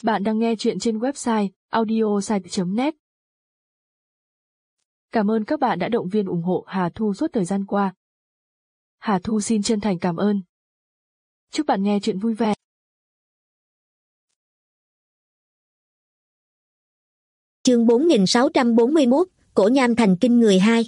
Bạn đang nghe chuyện trên website audiosite.net. Cảm ơn các bạn đã động viên ủng hộ Hà Thu suốt thời gian qua. Hà Thu xin chân thành cảm ơn. Chúc bạn nghe chuyện vui vẻ. Chương 4641, Cổ Nham Thành Kinh Người 2.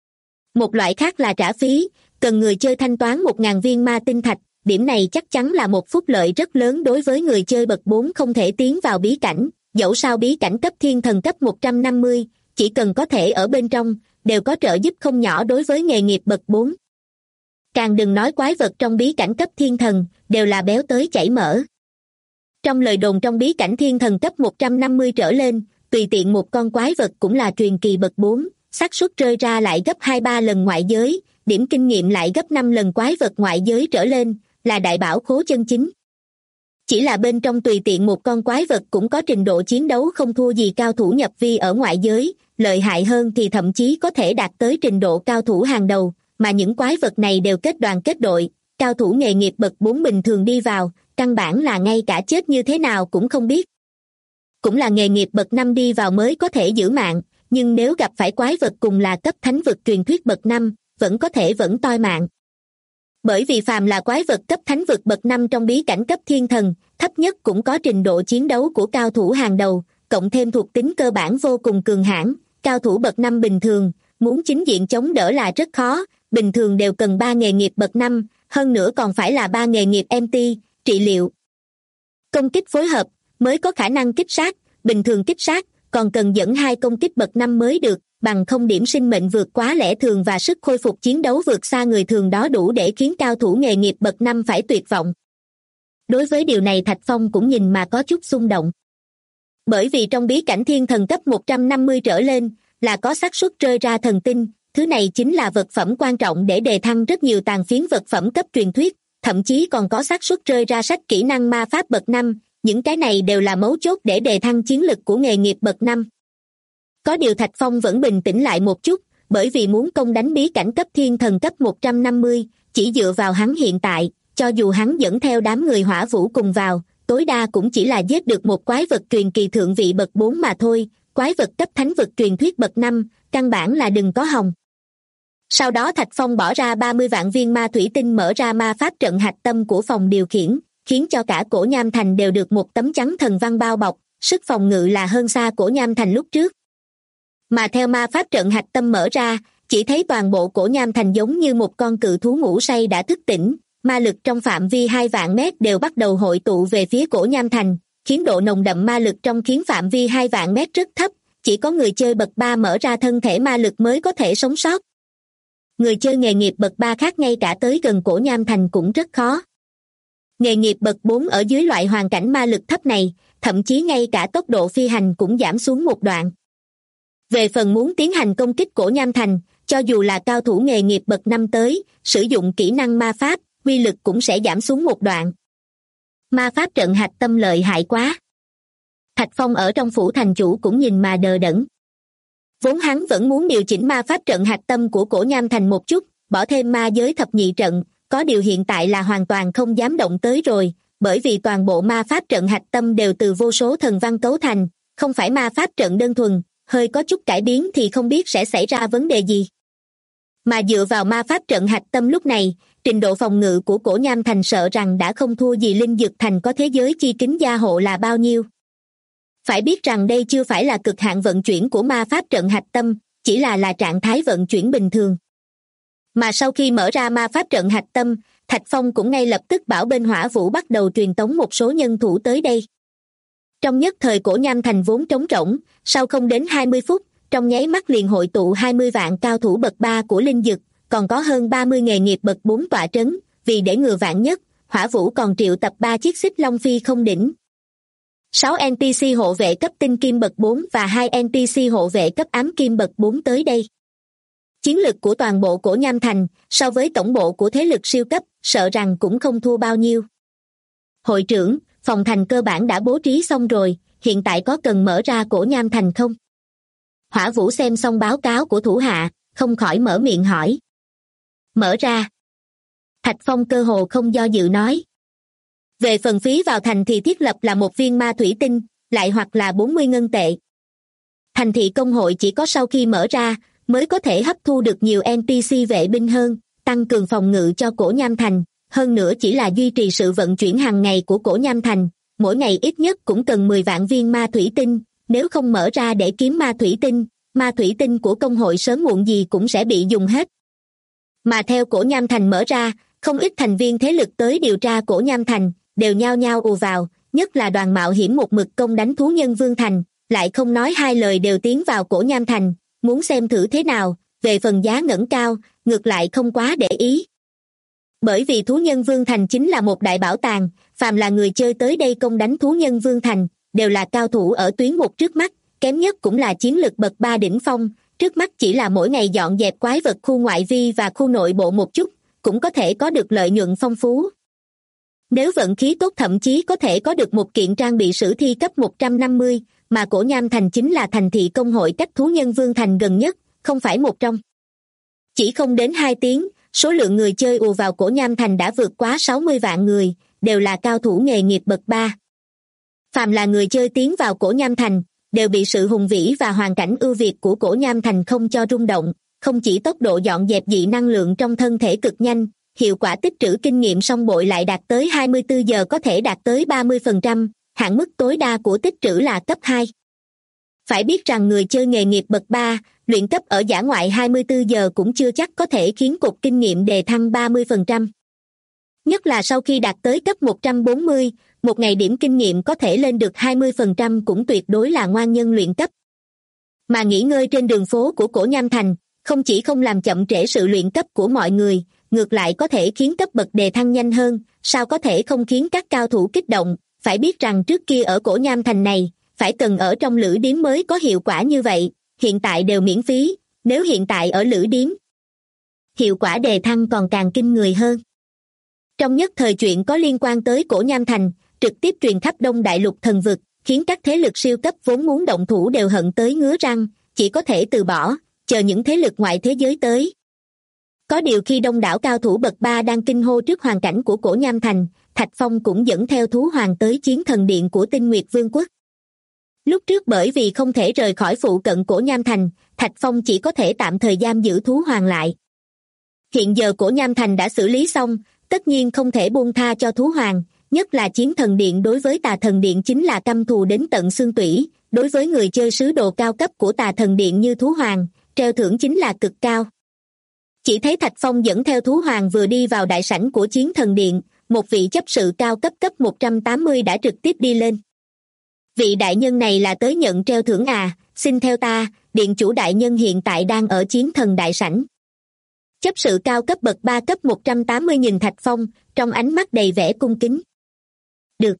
Một loại khác là trả phí, cần người chơi thanh toán 1.000 viên ma tinh thạch. Điểm này chắc chắn là một phúc lợi rất lớn đối với người chơi bậc 4 không thể tiến vào bí cảnh. Dẫu sao bí cảnh cấp thiên thần cấp 150, chỉ cần có thể ở bên trong, đều có trợ giúp không nhỏ đối với nghề nghiệp bậc 4. Càng đừng nói quái vật trong bí cảnh cấp thiên thần, đều là béo tới chảy mỡ. Trong lời đồn trong bí cảnh thiên thần cấp 150 trở lên, tùy tiện một con quái vật cũng là truyền kỳ bậc 4, xác suất rơi ra lại gấp 2-3 lần ngoại giới, điểm kinh nghiệm lại gấp 5 lần quái vật ngoại giới trở lên, là đại bảo khố chân chính. Chỉ là bên trong tùy tiện một con quái vật cũng có trình độ chiến đấu không thua gì cao thủ nhập vi ở ngoại giới, lợi hại hơn thì thậm chí có thể đạt tới trình độ cao thủ hàng đầu, mà những quái vật này đều kết đoàn kết đội, cao thủ nghề nghiệp bậc 4 bình thường đi vào, căn bản là ngay cả chết như thế nào cũng không biết. Cũng là nghề nghiệp bậc 5 đi vào mới có thể giữ mạng, nhưng nếu gặp phải quái vật cùng là cấp thánh vực truyền thuyết bậc 5, vẫn có thể vẫn toi mạng. Bởi vì phàm là quái vật cấp thánh vực bậc 5 trong bí cảnh cấp thiên thần, thấp nhất cũng có trình độ chiến đấu của cao thủ hàng đầu, cộng thêm thuộc tính cơ bản vô cùng cường hãn, cao thủ bậc 5 bình thường, muốn chính diện chống đỡ là rất khó, bình thường đều cần 3 nghề nghiệp bậc 5, hơn nữa còn phải là 3 nghề nghiệp MT, trị liệu, công kích phối hợp, mới có khả năng kích sát, bình thường kích sát, còn cần dẫn 2 công kích bậc 5 mới được, bằng không điểm sinh mệnh vượt quá lẽ thường và sức khôi phục chiến đấu vượt xa người thường đó đủ để khiến cao thủ nghề nghiệp bậc 5 phải tuyệt vọng. Đối với điều này Thạch Phong cũng nhìn mà có chút xung động. Bởi vì trong bí cảnh thiên thần cấp 150 trở lên, là có xác suất rơi ra thần tinh, thứ này chính là vật phẩm quan trọng để đề thăng rất nhiều tàn phiến vật phẩm cấp truyền thuyết, thậm chí còn có xác suất rơi ra sách kỹ năng ma pháp bậc 5, những cái này đều là mấu chốt để đề thăng chiến lực của nghề nghiệp bậc 5. Có điều Thạch Phong vẫn bình tĩnh lại một chút, bởi vì muốn công đánh bí cảnh cấp thiên thần cấp 150, chỉ dựa vào hắn hiện tại, cho dù hắn dẫn theo đám người hỏa vũ cùng vào, tối đa cũng chỉ là giết được một quái vật truyền kỳ thượng vị bậc 4 mà thôi, quái vật cấp thánh vực truyền thuyết bậc 5, căn bản là đừng có hòng. Sau đó Thạch Phong bỏ ra 30 vạn viên ma thủy tinh mở ra ma pháp trận hạch tâm của phòng điều khiển, khiến cho cả Cổ Nham Thành đều được một tấm chắn thần văn bao bọc, sức phòng ngự là hơn xa Cổ Nham Thành lúc trước. Mà theo ma pháp trận hạch tâm mở ra, chỉ thấy toàn bộ Cổ Nham Thành giống như một con cự thú ngủ say đã thức tỉnh, ma lực trong phạm vi 2 vạn mét đều bắt đầu hội tụ về phía Cổ Nham Thành, khiến độ nồng đậm ma lực trong khiến phạm vi 2 vạn mét rất thấp, chỉ có người chơi bậc 3 mở ra thân thể ma lực mới có thể sống sót. Người chơi nghề nghiệp bậc 3 khác ngay cả tới gần Cổ Nham Thành cũng rất khó. Nghề nghiệp bậc 4 ở dưới loại hoàn cảnh ma lực thấp này, thậm chí ngay cả tốc độ phi hành cũng giảm xuống một đoạn. Về phần muốn tiến hành công kích Cổ Nham Thành, cho dù là cao thủ nghề nghiệp bậc 5 tới, sử dụng kỹ năng ma pháp, uy lực cũng sẽ giảm xuống một đoạn. Ma pháp trận hạch tâm lợi hại quá. Thạch Phong ở trong phủ thành chủ cũng nhìn mà đờ đẫn. Vốn hắn vẫn muốn điều chỉnh ma pháp trận hạch tâm của Cổ Nham Thành một chút, bỏ thêm ma giới thập nhị trận, có điều hiện tại là hoàn toàn không dám động tới rồi, bởi vì toàn bộ ma pháp trận hạch tâm đều từ vô số thần văn cấu thành, không phải ma pháp trận đơn thuần, hơi có chút cải biến thì không biết sẽ xảy ra vấn đề gì. Mà dựa vào ma pháp trận hạch tâm lúc này, trình độ phòng ngự của Cổ Nham Thành sợ rằng đã không thua gì Linh Dược Thành có thế giới chi kính gia hộ là bao nhiêu. Phải biết rằng đây chưa phải là cực hạn vận chuyển của ma pháp trận hạch tâm, chỉ là trạng thái vận chuyển bình thường. Mà sau khi mở ra ma pháp trận hạch tâm, Thạch Phong cũng ngay lập tức bảo bên hỏa vũ bắt đầu truyền tống một số nhân thủ tới đây. Trong nhất thời Cổ Nham Thành vốn trống rỗng, sau không đến 20 phút, trong nháy mắt liền hội tụ 20 vạn cao thủ bậc 3 của Linh Dực, còn có hơn 30 nghề nghiệp bậc 4 tọa trấn, vì để ngừa vạn nhất, hỏa vũ còn triệu tập 3 chiếc xích long phi không đỉnh, 6 NPC hộ vệ cấp tinh kim bậc 4 và 2 NPC hộ vệ cấp ám kim bậc 4 tới đây. Chiến lực của toàn bộ Cổ Nham Thành, so với tổng bộ của thế lực siêu cấp, sợ rằng cũng không thua bao nhiêu. Hội trưởng, phòng thành cơ bản đã bố trí xong rồi, hiện tại có cần mở ra Cổ Nham Thành không? Hỏa Vũ xem xong báo cáo của thủ hạ, không khỏi mở miệng hỏi. Mở ra. Thạch Phong cơ hồ không do dự nói. Về phần phí vào thành thì thiết lập là 1 viên ma thủy tinh, lại hoặc là 40 ngân tệ. Thành thị công hội chỉ có sau khi mở ra mới có thể hấp thu được nhiều NPC vệ binh hơn, tăng cường phòng ngự cho Cổ Nham Thành, hơn nữa chỉ là duy trì sự vận chuyển hàng ngày của Cổ Nham Thành, mỗi ngày ít nhất cũng cần 10 vạn viên ma thủy tinh, nếu không mở ra để kiếm ma thủy tinh của công hội sớm muộn gì cũng sẽ bị dùng hết. Mà theo Cổ Nham Thành mở ra, không ít thành viên thế lực tới điều tra Cổ Nham Thành, đều nhao nhao ùa vào, nhất là đoàn mạo hiểm một mực công đánh thú nhân Vương Thành, lại không nói hai lời đều tiến vào Cổ Nham Thành, muốn xem thử thế nào, về phần giá ngẩng cao, ngược lại không quá để ý. Bởi vì thú nhân Vương Thành chính là một đại bảo tàng, phàm là người chơi tới đây công đánh thú nhân Vương Thành, đều là cao thủ ở tuyến một trước mắt, kém nhất cũng là chiến lực bậc 3 đỉnh phong, trước mắt chỉ là mỗi ngày dọn dẹp quái vật khu ngoại vi và khu nội bộ một chút, cũng có thể có được lợi nhuận phong phú. Nếu vận khí tốt thậm chí có thể có được một kiện trang bị sử thi cấp 150, mà Cổ Nham Thành chính là thành thị công hội cách thú nhân Vương Thành gần nhất, không phải một trong. Chỉ không đến 2 tiếng, số lượng người chơi ùa vào Cổ Nham Thành đã vượt quá 60 vạn người, đều là cao thủ nghề nghiệp bậc 3. Phàm là người chơi tiến vào Cổ Nham Thành, đều bị sự hùng vĩ và hoàn cảnh ưu việt của Cổ Nham Thành không cho rung động, không chỉ tốc độ dọn dẹp dị năng lượng trong thân thể cực nhanh, hiệu quả tích trữ kinh nghiệm song bội lại đạt tới 24 giờ có thể đạt tới 30%, hạn mức tối đa của tích trữ là cấp 2. Phải biết rằng người chơi nghề nghiệp bậc 3, luyện cấp ở dã ngoại 24 giờ cũng chưa chắc có thể khiến cột kinh nghiệm đề thăng 30%. Nhất là sau khi đạt tới cấp 140, một ngày điểm kinh nghiệm có thể lên được 20% cũng tuyệt đối là ngoan nhân luyện cấp. Mà nghỉ ngơi trên đường phố của Cổ Nham Thành, không chỉ không làm chậm trễ sự luyện cấp của mọi người, ngược lại có thể khiến cấp bậc đề thăng nhanh hơn, sao có thể không khiến các cao thủ kích động, phải biết rằng trước kia ở Cổ Nham Thành này, phải cần ở trong lữ điếm mới có hiệu quả như vậy, hiện tại đều miễn phí, nếu hiện tại ở lữ điếm, hiệu quả đề thăng còn càng kinh người hơn. Trong nhất thời chuyện có liên quan tới Cổ Nham Thành, trực tiếp truyền khắp Đông Đại Lục thần vực, khiến các thế lực siêu cấp vốn muốn động thủ đều hận tới ngứa răng, chỉ có thể từ bỏ, chờ những thế lực ngoại thế giới tới. Có điều khi đông đảo cao thủ bậc 3 đang kinh hô trước hoàn cảnh của Cổ Nham Thành, Thạch Phong cũng dẫn theo thú hoàng tới chiến thần điện của Tinh Nguyệt Vương quốc. Lúc trước bởi vì không thể rời khỏi phụ cận Cổ Nham Thành, Thạch Phong chỉ có thể tạm thời giam giữ thú hoàng lại. Hiện giờ Cổ Nham Thành đã xử lý xong, tất nhiên không thể buông tha cho thú hoàng, nhất là chiến thần điện đối với Tà Thần Điện chính là căm thù đến tận xương tủy, đối với người chơi sứ đồ cao cấp của Tà Thần Điện như thú hoàng, treo thưởng chính là cực cao. Chỉ thấy Thạch Phong dẫn theo thú hoàng vừa đi vào đại sảnh của chiến thần điện, một vị chấp sự cao cấp cấp 180 đã trực tiếp đi lên. Vị đại nhân này là tới nhận treo thưởng à, xin theo ta, điện chủ đại nhân hiện tại đang ở chiến thần đại sảnh. Chấp sự cao cấp bậc 3 cấp 180 nhìn Thạch Phong, trong ánh mắt đầy vẻ cung kính. Được.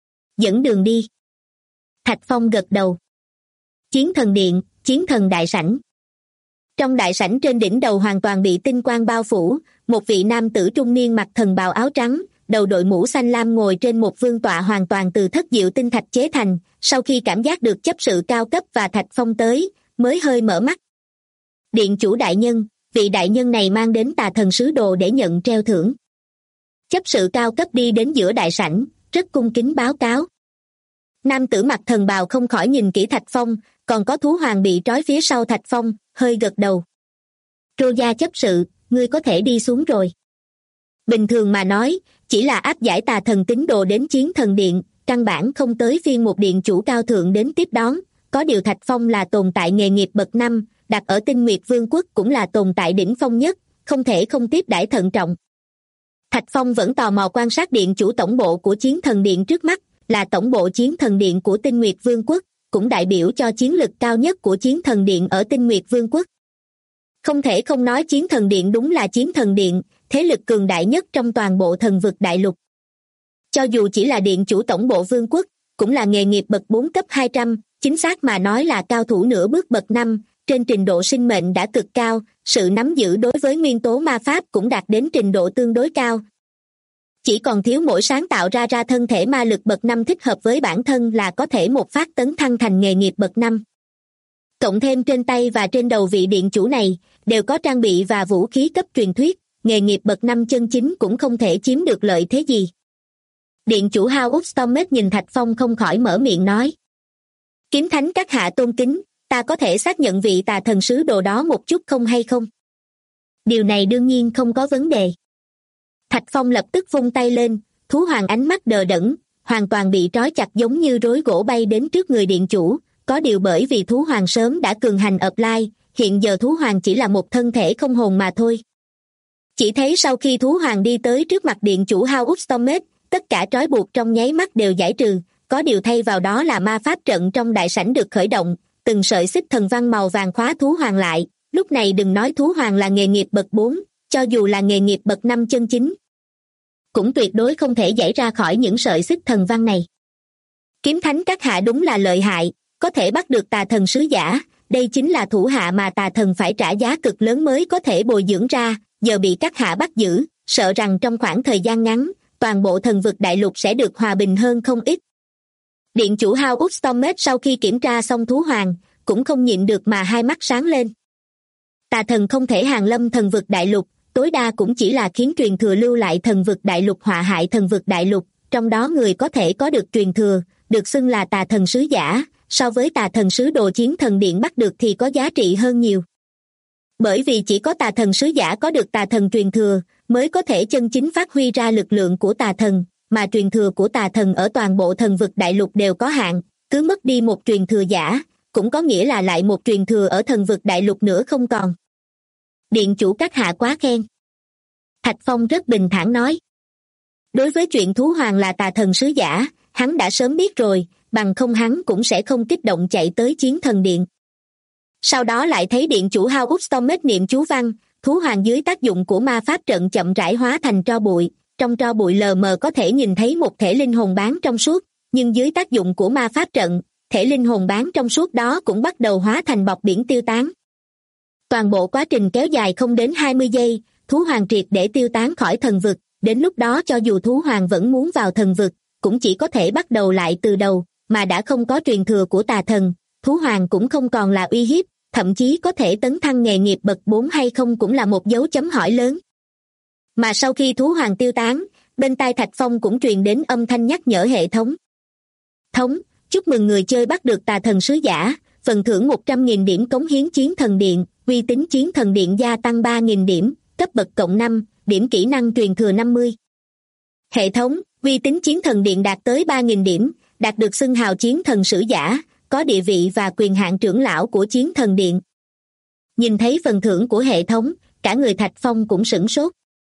Dẫn đường đi. Thạch Phong gật đầu. Chiến thần điện, chiến thần đại sảnh. Trong đại sảnh trên đỉnh đầu hoàn toàn bị tinh quang bao phủ, một vị nam tử trung niên mặc thần bào áo trắng, đầu đội mũ xanh lam ngồi trên một vương tọa hoàn toàn từ thất diệu tinh thạch chế thành, sau khi cảm giác được chấp sự cao cấp và Thạch Phong tới, mới hơi mở mắt. Điện chủ đại nhân, vị đại nhân này mang đến Tà Thần sứ đồ để nhận treo thưởng. Chấp sự cao cấp đi đến giữa đại sảnh, rất cung kính báo cáo. Nam tử mặc thần bào không khỏi nhìn kỹ Thạch Phong, còn có thú hoàng bị trói phía sau Thạch Phong, hơi gật đầu. Rô gia chấp sự, ngươi có thể đi xuống rồi. Bình thường mà nói, chỉ là áp giải Tà Thần tín đồ đến chiến thần điện, căn bản không tới phiên một điện chủ cao thượng đến tiếp đón, có điều Thạch Phong là tồn tại nghề nghiệp bậc 5, đặt ở Tinh Nguyệt Vương quốc cũng là tồn tại đỉnh phong nhất, không thể không tiếp đãi thận trọng. Thạch Phong vẫn tò mò quan sát điện chủ tổng bộ của chiến thần điện trước mắt, là tổng bộ chiến thần điện của Tinh Nguyệt Vương quốc, cũng đại biểu cho chiến lực cao nhất của chiến thần điện ở Tinh Nguyệt Vương quốc. Không thể không nói chiến thần điện đúng là chiến thần điện, thế lực cường đại nhất trong toàn bộ thần vực đại lục. Cho dù chỉ là điện chủ tổng bộ vương quốc, cũng là nghề nghiệp bậc 4 cấp 200, chính xác mà nói là cao thủ nửa bước bậc 5, trên trình độ sinh mệnh đã cực cao, sự nắm giữ đối với nguyên tố ma pháp cũng đạt đến trình độ tương đối cao. Chỉ còn thiếu mỗi sáng tạo ra thân thể ma lực bậc 5 thích hợp với bản thân là có thể một phát tấn thăng thành nghề nghiệp bậc 5. Cộng thêm trên tay và trên đầu vị điện chủ này, đều có trang bị và vũ khí cấp truyền thuyết, nghề nghiệp bậc 5 chân chính cũng không thể chiếm được lợi thế gì. Điện chủ House Stormet nhìn Thạch Phong không khỏi mở miệng nói. Kiếm thánh các hạ tôn kính, ta có thể xác nhận vị tà thần sứ đồ đó một chút không hay không? Điều này đương nhiên không có vấn đề. Thạch Phong lập tức vung tay lên, thú hoàng ánh mắt đờ đẫn, hoàn toàn bị trói chặt giống như rối gỗ bay đến trước người điện chủ. Có điều bởi vì thú hoàng sớm đã cường hành apply, hiện giờ thú hoàng chỉ là một thân thể không hồn mà thôi. Chỉ thấy sau khi thú hoàng đi tới trước mặt điện chủ House Stormet, tất cả trói buộc trong nháy mắt đều giải trừ, có điều thay vào đó là ma pháp trận trong đại sảnh được khởi động, từng sợi xích thần văn màu vàng khóa thú hoàng lại. Lúc này đừng nói thú hoàng là nghề nghiệp bậc 4, cho dù là nghề nghiệp bậc 5 chân chính, cũng tuyệt đối không thể giải ra khỏi những sợi xích thần văn này. Kiếm thánh các hạ đúng là lợi hại, có thể bắt được tà thần sứ giả, đây chính là thủ hạ mà tà thần phải trả giá cực lớn mới có thể bồi dưỡng ra, giờ bị các hạ bắt giữ, sợ rằng trong khoảng thời gian ngắn, toàn bộ thần vực đại lục sẽ được hòa bình hơn không ít. Điện chủ House Stormet sau khi kiểm tra xong thú hoàng, cũng không nhịn được mà hai mắt sáng lên. Tà thần không thể hàng lâm thần vực đại lục, tối đa cũng chỉ là khiến truyền thừa lưu lại thần vực đại lục họa hại thần vực đại lục, trong đó người có thể có được truyền thừa, được xưng là tà thần sứ giả, so với tà thần sứ đồ chiến thần điện bắt được thì có giá trị hơn nhiều. Bởi vì chỉ có tà thần sứ giả có được tà thần truyền thừa, mới có thể chân chính phát huy ra lực lượng của tà thần, mà truyền thừa của tà thần ở toàn bộ thần vực đại lục đều có hạn, cứ mất đi một truyền thừa giả, cũng có nghĩa là lại một truyền thừa ở thần vực đại lục nữa không còn. Điện chủ các hạ quá khen. Thạch Phong rất bình thản nói. Đối với chuyện thú hoàng là tà thần sứ giả, hắn đã sớm biết rồi, bằng không hắn cũng sẽ không kích động chạy tới chiến thần điện. Sau đó lại thấy điện chủ House Stormet niệm chú văn, thú hoàng dưới tác dụng của ma pháp trận chậm rãi hóa thành tro bụi, trong tro bụi lờ mờ có thể nhìn thấy một thể linh hồn bán trong suốt, nhưng dưới tác dụng của ma pháp trận, thể linh hồn bán trong suốt đó cũng bắt đầu hóa thành bọt biển tiêu tán. Toàn bộ quá trình kéo dài không đến 20 giây, thú hoàng triệt để tiêu tán khỏi thần vực, đến lúc đó cho dù thú hoàng vẫn muốn vào thần vực, cũng chỉ có thể bắt đầu lại từ đầu, mà đã không có truyền thừa của tà thần, thú hoàng cũng không còn là uy hiếp, thậm chí có thể tấn thăng nghề nghiệp bậc 4 hay không cũng là một dấu chấm hỏi lớn. Mà sau khi thú hoàng tiêu tán, bên tai Thạch Phong cũng truyền đến âm thanh nhắc nhở hệ thống. Chúc mừng người chơi bắt được tà thần sứ giả, phần thưởng 100.000 điểm cống hiến chiến thần điện, uy tín chiến thần điện gia tăng 3.000 điểm, cấp bậc cộng 5, điểm kỹ năng truyền thừa 50. Hệ thống, uy tín chiến thần điện đạt tới 3.000 điểm, đạt được xưng hào chiến thần sứ giả, có địa vị và quyền hạn trưởng lão của chiến thần điện. Nhìn thấy phần thưởng của hệ thống, cả người Thạch Phong cũng sửng sốt.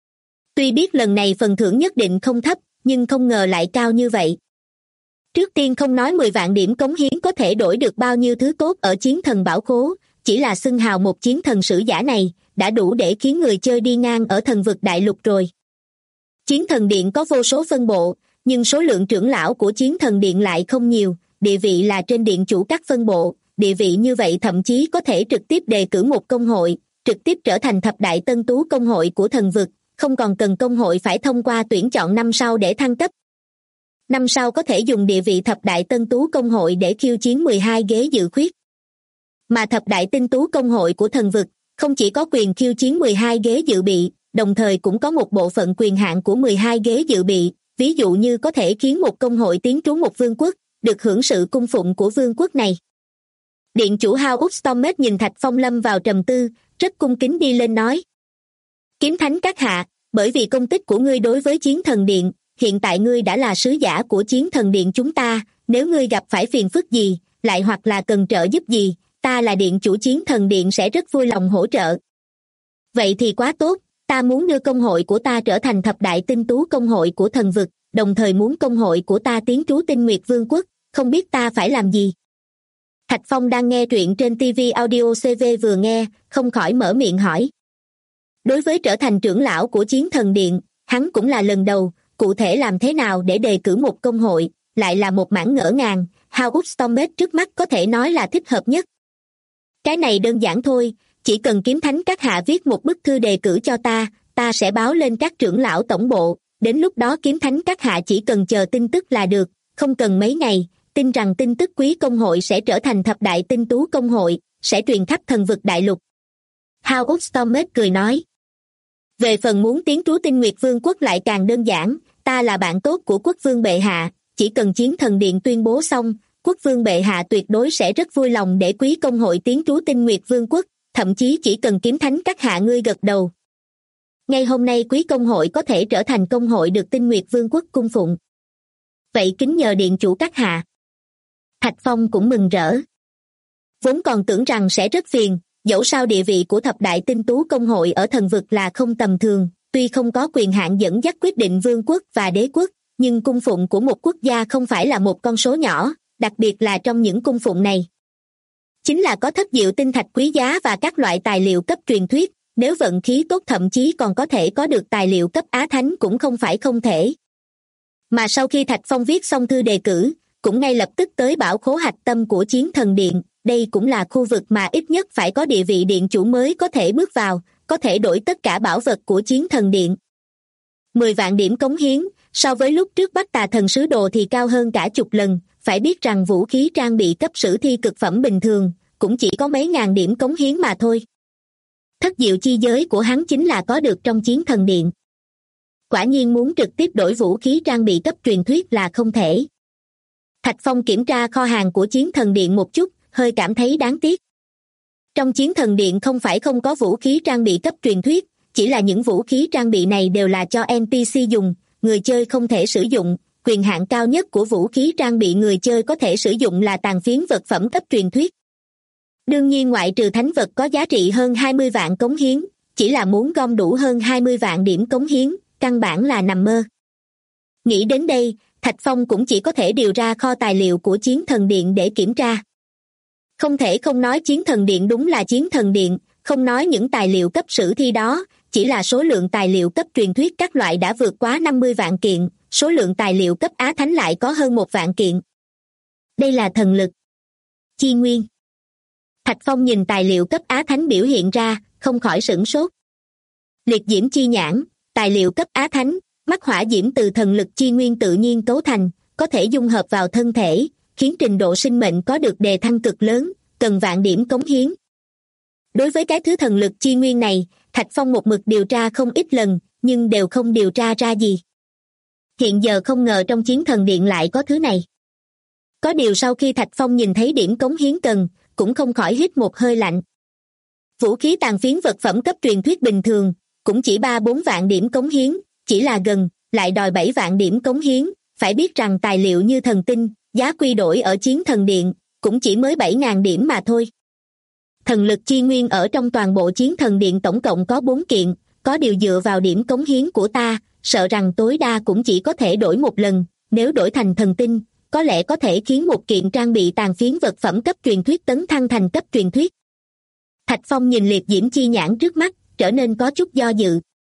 Tuy biết lần này phần thưởng nhất định không thấp, nhưng không ngờ lại cao như vậy. Trước tiên không nói 10 vạn điểm cống hiến có thể đổi được bao nhiêu thứ tốt ở chiến thần bảo khố, chỉ là xưng hào một chiến thần sứ giả này, đã đủ để khiến người chơi đi ngang ở thần vực đại lục rồi. Chiến thần điện có vô số phân bộ, nhưng số lượng trưởng lão của chiến thần điện lại không nhiều, địa vị là trên điện chủ các phân bộ, địa vị như vậy thậm chí có thể trực tiếp đề cử một công hội, trực tiếp trở thành thập đại tân tú công hội của thần vực, không còn cần công hội phải thông qua tuyển chọn năm sau để thăng cấp. Năm sau có thể dùng địa vị thập đại tân tú công hội để khiêu chiến 12 ghế dự khuyết. Mà thập đại tinh tú công hội của thần vực, không chỉ có quyền khiêu chiến 12 ghế dự bị, đồng thời cũng có một bộ phận quyền hạn của 12 ghế dự bị, ví dụ như có thể khiến một công hội tiến trú một vương quốc, được hưởng sự cung phụng của vương quốc này. Điện chủ House Stormet nhìn Thạch Phong lâm vào trầm tư, rất cung kính đi lên nói. Kiếm thánh các hạ, bởi vì công tích của ngươi đối với chiến thần điện, hiện tại ngươi đã là sứ giả của chiến thần điện chúng ta, nếu ngươi gặp phải phiền phức gì, lại hoặc là cần trợ giúp gì, ta là điện chủ chiến thần điện sẽ rất vui lòng hỗ trợ. Vậy thì quá tốt, ta muốn đưa công hội của ta trở thành thập đại tinh tú công hội của thần vực, đồng thời muốn công hội của ta tiến trú Tinh Nguyệt Vương quốc, không biết ta phải làm gì? Thạch Phong đang nghe truyện trên TV Audio CV vừa nghe, không khỏi mở miệng hỏi. Đối với trở thành trưởng lão của chiến thần điện, hắn cũng là lần đầu, cụ thể làm thế nào để đề cử một công hội, lại là một mảng ngỡ ngàng, House Stormet trước mắt có thể nói là thích hợp nhất. Cái này đơn giản thôi, chỉ cần kiếm thánh các hạ viết một bức thư đề cử cho ta sẽ báo lên các trưởng lão tổng bộ, đến lúc đó kiếm thánh các hạ chỉ cần chờ tin tức là được, không cần mấy ngày, tin rằng tin tức quý công hội sẽ trở thành thập đại tinh tú công hội, sẽ truyền khắp thần vực đại lục. House Stormet cười nói. Về phần muốn tiến trú Tinh Nguyệt Vương quốc lại càng đơn giản, ta là bạn tốt của quốc vương bệ hạ, chỉ cần chiến thần điện tuyên bố xong, quốc vương bệ hạ tuyệt đối sẽ rất vui lòng để quý công hội tiến trú Tinh Nguyệt Vương quốc, thậm chí chỉ cần kiếm thánh các hạ ngươi gật đầu. Ngay hôm nay quý công hội có thể trở thành công hội được Tinh Nguyệt Vương quốc cung phụng. Vậy kính nhờ điện chủ các hạ. Thạch Phong cũng mừng rỡ. Vốn còn tưởng rằng sẽ rất phiền, dẫu sao địa vị của thập đại tinh tú công hội ở thần vực là không tầm thường, tuy không có quyền hạn dẫn dắt quyết định vương quốc và đế quốc, nhưng cung phụng của một quốc gia không phải là một con số nhỏ, đặc biệt là trong những cung phụng này. Chính là có thất diệu tinh thạch quý giá và các loại tài liệu cấp truyền thuyết, nếu vận khí tốt thậm chí còn có thể có được tài liệu cấp Á Thánh cũng không phải không thể. Mà sau khi Thạch Phong viết xong thư đề cử, cũng ngay lập tức tới bảo khố hạch tâm của Chiến Thần Điện, đây cũng là khu vực mà ít nhất phải có địa vị điện chủ mới có thể bước vào, có thể đổi tất cả bảo vật của Chiến Thần Điện. 10 vạn điểm cống hiến, so với lúc trước Bách Tà Thần Sứ Đồ thì cao hơn cả chục lần, phải biết rằng vũ khí trang bị cấp sử thi cực phẩm bình thường, cũng chỉ có mấy ngàn điểm cống hiến mà thôi. Thất diệu chi giới của hắn chính là có được trong Chiến Thần Điện. Quả nhiên muốn trực tiếp đổi vũ khí trang bị cấp truyền thuyết là không thể. Thạch Phong kiểm tra kho hàng của Chiến Thần Điện một chút, hơi cảm thấy đáng tiếc. Trong Chiến Thần Điện không phải không có vũ khí trang bị cấp truyền thuyết, chỉ là những vũ khí trang bị này đều là cho NPC dùng, người chơi không thể sử dụng, quyền hạn cao nhất của vũ khí trang bị người chơi có thể sử dụng là tàn phiến vật phẩm cấp truyền thuyết. Đương nhiên ngoại trừ thánh vật có giá trị hơn 20 vạn cống hiến, chỉ là muốn gom đủ hơn 20 vạn điểm cống hiến, căn bản là nằm mơ. Nghĩ đến đây, Thạch Phong cũng chỉ có thể điều ra kho tài liệu của Chiến Thần Điện để kiểm tra. Không thể không nói Chiến Thần Điện đúng là Chiến Thần Điện, không nói những tài liệu cấp sử thi đó, chỉ là số lượng tài liệu cấp truyền thuyết các loại đã vượt quá 50 vạn kiện, số lượng tài liệu cấp Á Thánh lại có hơn 1 vạn kiện. Đây là thần lực. Chi nguyên. Thạch Phong nhìn tài liệu cấp Á Thánh biểu hiện ra, không khỏi sửng sốt. Liệt diễm chi nhãn, tài liệu cấp Á Thánh, mắt hỏa diễm từ thần lực chi nguyên tự nhiên cấu thành, có thể dung hợp vào thân thể, khiến trình độ sinh mệnh có được đề thăng cực lớn, cần vạn điểm cống hiến. Đối với cái thứ thần lực chi nguyên này, Thạch Phong một mực điều tra không ít lần, nhưng đều không điều tra ra gì. Hiện giờ không ngờ trong Chiến Thần Điện lại có thứ này. Có điều sau khi Thạch Phong nhìn thấy điểm cống hiến cần, cũng không khỏi hít một hơi lạnh. Vũ khí tàn phiến vật phẩm cấp truyền thuyết bình thường, cũng chỉ 3-4 vạn điểm cống hiến, chỉ là gần, lại đòi 7 vạn điểm cống hiến, phải biết rằng tài liệu như thần tinh, giá quy đổi ở Chiến Thần Điện, cũng chỉ mới 7.000 điểm mà thôi. Thần lực chi nguyên ở trong toàn bộ Chiến Thần Điện tổng cộng có 4 kiện, có điều dựa vào điểm cống hiến của ta, sợ rằng tối đa cũng chỉ có thể đổi một lần, nếu đổi thành thần tinh, có lẽ có thể khiến một kiện trang bị tàn phiến vật phẩm cấp truyền thuyết tấn thăng thành cấp truyền thuyết. Thạch Phong nhìn liệt diễm chi nhãn trước mắt, trở nên có chút do dự.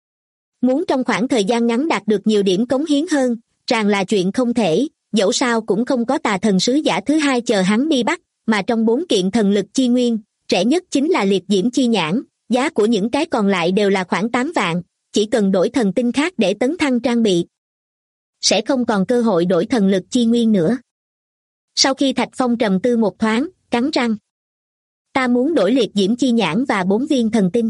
Muốn trong khoảng thời gian ngắn đạt được nhiều điểm cống hiến hơn, ràng là chuyện không thể, dẫu sao cũng không có tà thần sứ giả thứ hai chờ hắn đi bắt, mà trong 4 kiện thần lực chi nguyên, rẻ nhất chính là liệt diễm chi nhãn, giá của những cái còn lại đều là khoảng 8 vạn, chỉ cần đổi thần tinh khác để tấn thăng trang bị. Sẽ không còn cơ hội đổi thần lực chi nguyên nữa. Sau khi Thạch Phong trầm tư một thoáng, cắn răng. Ta muốn đổi liệt diễm chi nhãn và 4 viên thần tinh.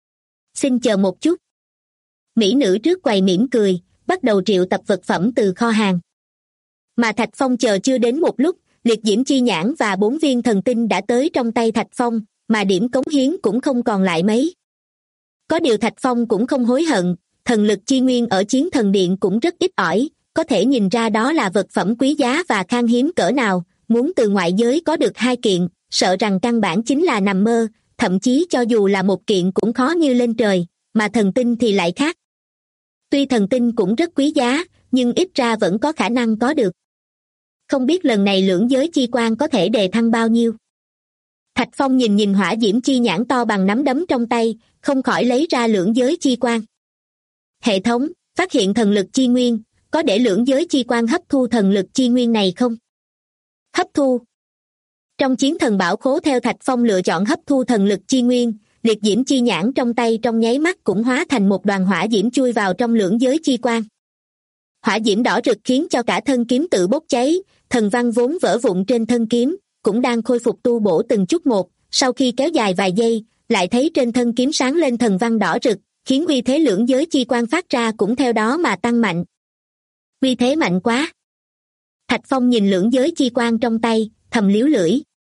Xin chờ một chút. Mỹ nữ trước quầy mỉm cười, bắt đầu triệu tập vật phẩm từ kho hàng. Mà Thạch Phong chờ chưa đến một lúc, liệt diễm chi nhãn và 4 viên thần tinh đã tới trong tay Thạch Phong, mà điểm cống hiến cũng không còn lại mấy. Có điều Thạch Phong cũng không hối hận, thần lực chi nguyên ở Chiến Thần Điện cũng rất ít ỏi, có thể nhìn ra đó là vật phẩm quý giá và khan hiếm cỡ nào, muốn từ ngoại giới có được 2 kiện, sợ rằng căn bản chính là nằm mơ, thậm chí cho dù là 1 kiện cũng khó như lên trời, mà thần tinh thì lại khác. Tuy thần tinh cũng rất quý giá, nhưng ít ra vẫn có khả năng có được. Không biết lần này lưỡng giới chi quan có thể đề thăng bao nhiêu. Thạch Phong nhìn hỏa diễm chi nhãn to bằng nắm đấm trong tay, không khỏi lấy ra lưỡng giới chi quan. Hệ thống, phát hiện thần lực chi nguyên, có để lưỡng giới chi quan hấp thu thần lực chi nguyên này không? Hấp thu. Trong Chiến Thần Bảo Khố theo Thạch Phong lựa chọn hấp thu thần lực chi nguyên, liệt diễm chi nhãn trong tay trong nháy mắt cũng hóa thành một đoàn hỏa diễm chui vào trong lưỡng giới chi quan. Hỏa diễm đỏ rực khiến cho cả thân kiếm tự bốc cháy, thần văn vốn vỡ vụn trên thân kiếm, cũng đang khôi phục tu bổ từng chút một, sau khi kéo dài vài giây, lại thấy trên thân kiếm sáng lên thần văn đỏ rực, khiến uy thế lưỡng giới chi quan phát ra cũng theo đó mà tăng mạnh. Uy thế mạnh quá. Thạch Phong nhìn lưỡng giới chi quang trong tay, thầm liếu lưỡi.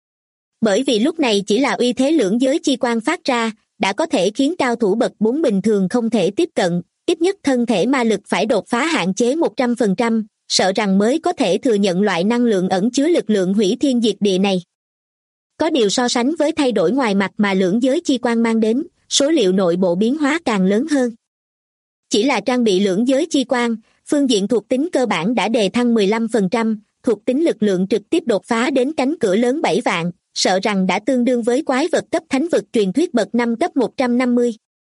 Bởi vì lúc này chỉ là uy thế lưỡng giới chi quang phát ra, đã có thể khiến cao thủ bậc 4 bình thường không thể tiếp cận, ít nhất thân thể ma lực phải đột phá hạn chế 100%, sợ rằng mới có thể thừa nhận loại năng lượng ẩn chứa lực lượng hủy thiên diệt địa này. Có điều so sánh với thay đổi ngoài mặt mà lưỡng giới chi quang mang đến, số liệu nội bộ biến hóa càng lớn hơn. Chỉ là trang bị lưỡng giới chi quang, phương diện thuộc tính cơ bản đã đề thăng 15%, thuộc tính lực lượng trực tiếp đột phá đến cánh cửa lớn 7 vạn, sợ rằng đã tương đương với quái vật cấp thánh vực truyền thuyết bậc 5 cấp 150.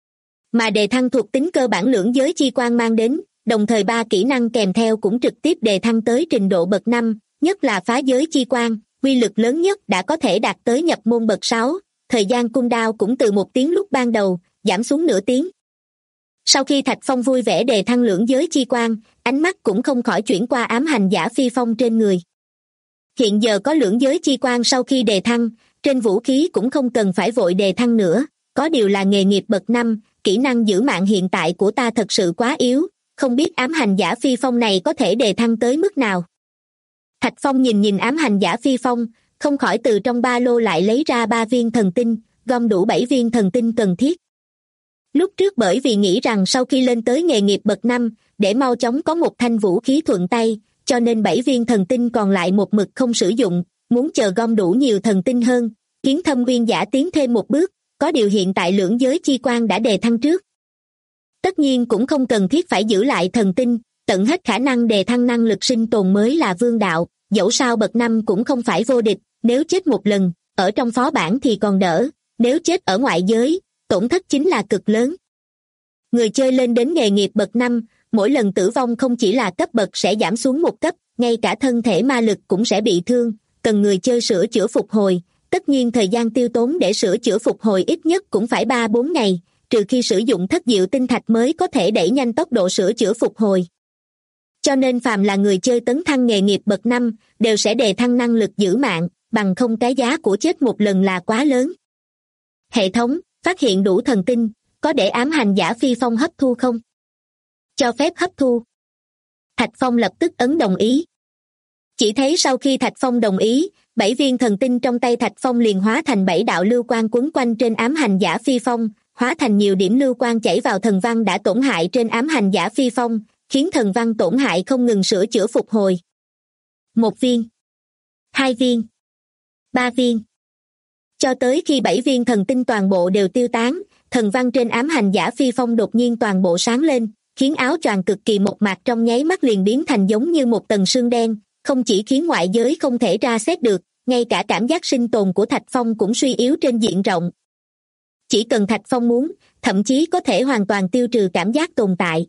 Mà đề thăng thuộc tính cơ bản lưỡng giới chi quang mang đến, đồng thời 3 kỹ năng kèm theo cũng trực tiếp đề thăng tới trình độ bậc 5, nhất là phá giới chi quang, uy lực lớn nhất đã có thể đạt tới nhập môn bậc 6, thời gian cooldown cũng từ 1 tiếng lúc ban đầu, giảm xuống nửa tiếng. Sau khi Thạch Phong vui vẻ đề thăng lưỡng giới chi quang, ánh mắt cũng không khỏi chuyển qua ám hành giả phi phong trên người. Hiện giờ có lưỡng giới chi quang sau khi đề thăng, trên vũ khí cũng không cần phải vội đề thăng nữa, có điều là nghề nghiệp bậc 5, kỹ năng giữ mạng hiện tại của ta thật sự quá yếu, không biết ám hành giả phi phong này có thể đề thăng tới mức nào. Thạch Phong nhìn ám hành giả phi phong, không khỏi từ trong ba lô lại lấy ra 3 viên thần tinh, gom đủ 7 viên thần tinh cần thiết. Lúc trước bởi vì nghĩ rằng sau khi lên tới nghề nghiệp bậc 5, để mau chóng có một thanh vũ khí thuận tay, cho nên 7 viên thần tinh còn lại một mực không sử dụng, muốn chờ gom đủ nhiều thần tinh hơn, khiến Thâm Uyên Giả tiến thêm một bước, có điều hiện tại lưỡng giới chi quang đã đề thăng trước. Tất nhiên cũng không cần thiết phải giữ lại thần tinh, tận hết khả năng đề thăng năng lực sinh tồn mới là vương đạo, dẫu sao bậc 5 cũng không phải vô địch, nếu chết một lần, ở trong phó bản thì còn đỡ, nếu chết ở ngoại giới, tổn thất chính là cực lớn. Người chơi lên đến nghề nghiệp bậc 5, mỗi lần tử vong không chỉ là cấp bậc sẽ giảm xuống một cấp, ngay cả thân thể ma lực cũng sẽ bị thương, cần người chơi sửa chữa phục hồi, tất nhiên thời gian tiêu tốn để sửa chữa phục hồi ít nhất cũng phải 3-4 ngày, trừ khi sử dụng thất diệu tinh thạch mới có thể đẩy nhanh tốc độ sửa chữa phục hồi. Cho nên phàm là người chơi tấn thăng nghề nghiệp bậc 5, đều sẽ đề thăng năng lực giữ mạng, bằng không cái giá của chết một lần là quá lớn. Hệ thống, phát hiện đủ thần tinh, có để ám hành giả phi phong hấp thu không? Cho phép hấp thu. Thạch Phong lập tức ấn đồng ý. Chỉ thấy sau khi Thạch Phong đồng ý, 7 viên thần tinh trong tay Thạch Phong liền hóa thành 7 đạo lưu quang quấn quanh trên ám hành giả phi phong, hóa thành nhiều điểm lưu quang chảy vào thần văn đã tổn hại trên ám hành giả phi phong, khiến thần văn tổn hại không ngừng sửa chữa phục hồi. 1 viên, 2 viên, 3 viên. Cho tới khi 7 viên thần tinh toàn bộ đều tiêu tán, thần văn trên ám hành giả phi phong đột nhiên toàn bộ sáng lên, khiến áo choàng cực kỳ mộc mạc trong nháy mắt liền biến thành giống như một tầng sương đen, không chỉ khiến ngoại giới không thể tra xét được, ngay cả cảm giác sinh tồn của Thạch Phong cũng suy yếu trên diện rộng. Chỉ cần Thạch Phong muốn, thậm chí có thể hoàn toàn tiêu trừ cảm giác tồn tại.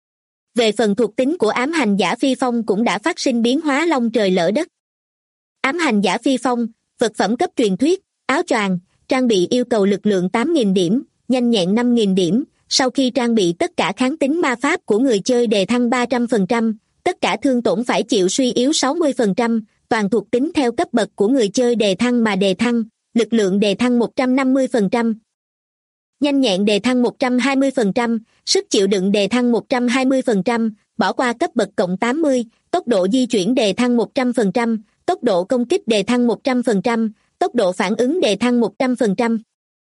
Về phần thuộc tính của ám hành giả phi phong cũng đã phát sinh biến hóa long trời lở đất. Ám hành giả phi phong, vật phẩm cấp truyền thuyết, áo choàng, trang bị yêu cầu lực lượng 8.000 điểm, nhanh nhẹn 5.000 điểm, sau khi trang bị tất cả kháng tính ma pháp của người chơi đề thăng 300%, tất cả thương tổn phải chịu suy yếu 60%, toàn thuộc tính theo cấp bậc của người chơi đề thăng mà đề thăng, lực lượng đề thăng 150%. Nhanh nhẹn đề thăng 120%, sức chịu đựng đề thăng 120%, bỏ qua cấp bậc cộng 80, tốc độ di chuyển đề thăng 100%, tốc độ công kích đề thăng 100%, tốc độ phản ứng đề thăng 100%.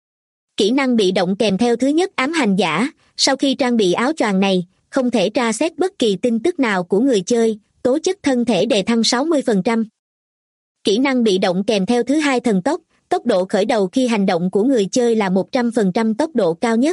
Kỹ năng bị động kèm theo thứ nhất ám hành giả, sau khi trang bị áo choàng này, không thể tra xét bất kỳ tin tức nào của người chơi, tố chất thân thể đề thăng 60%. Kỹ năng bị động kèm theo thứ hai thần tốc, tốc độ khởi đầu khi hành động của người chơi là 100% tốc độ cao nhất.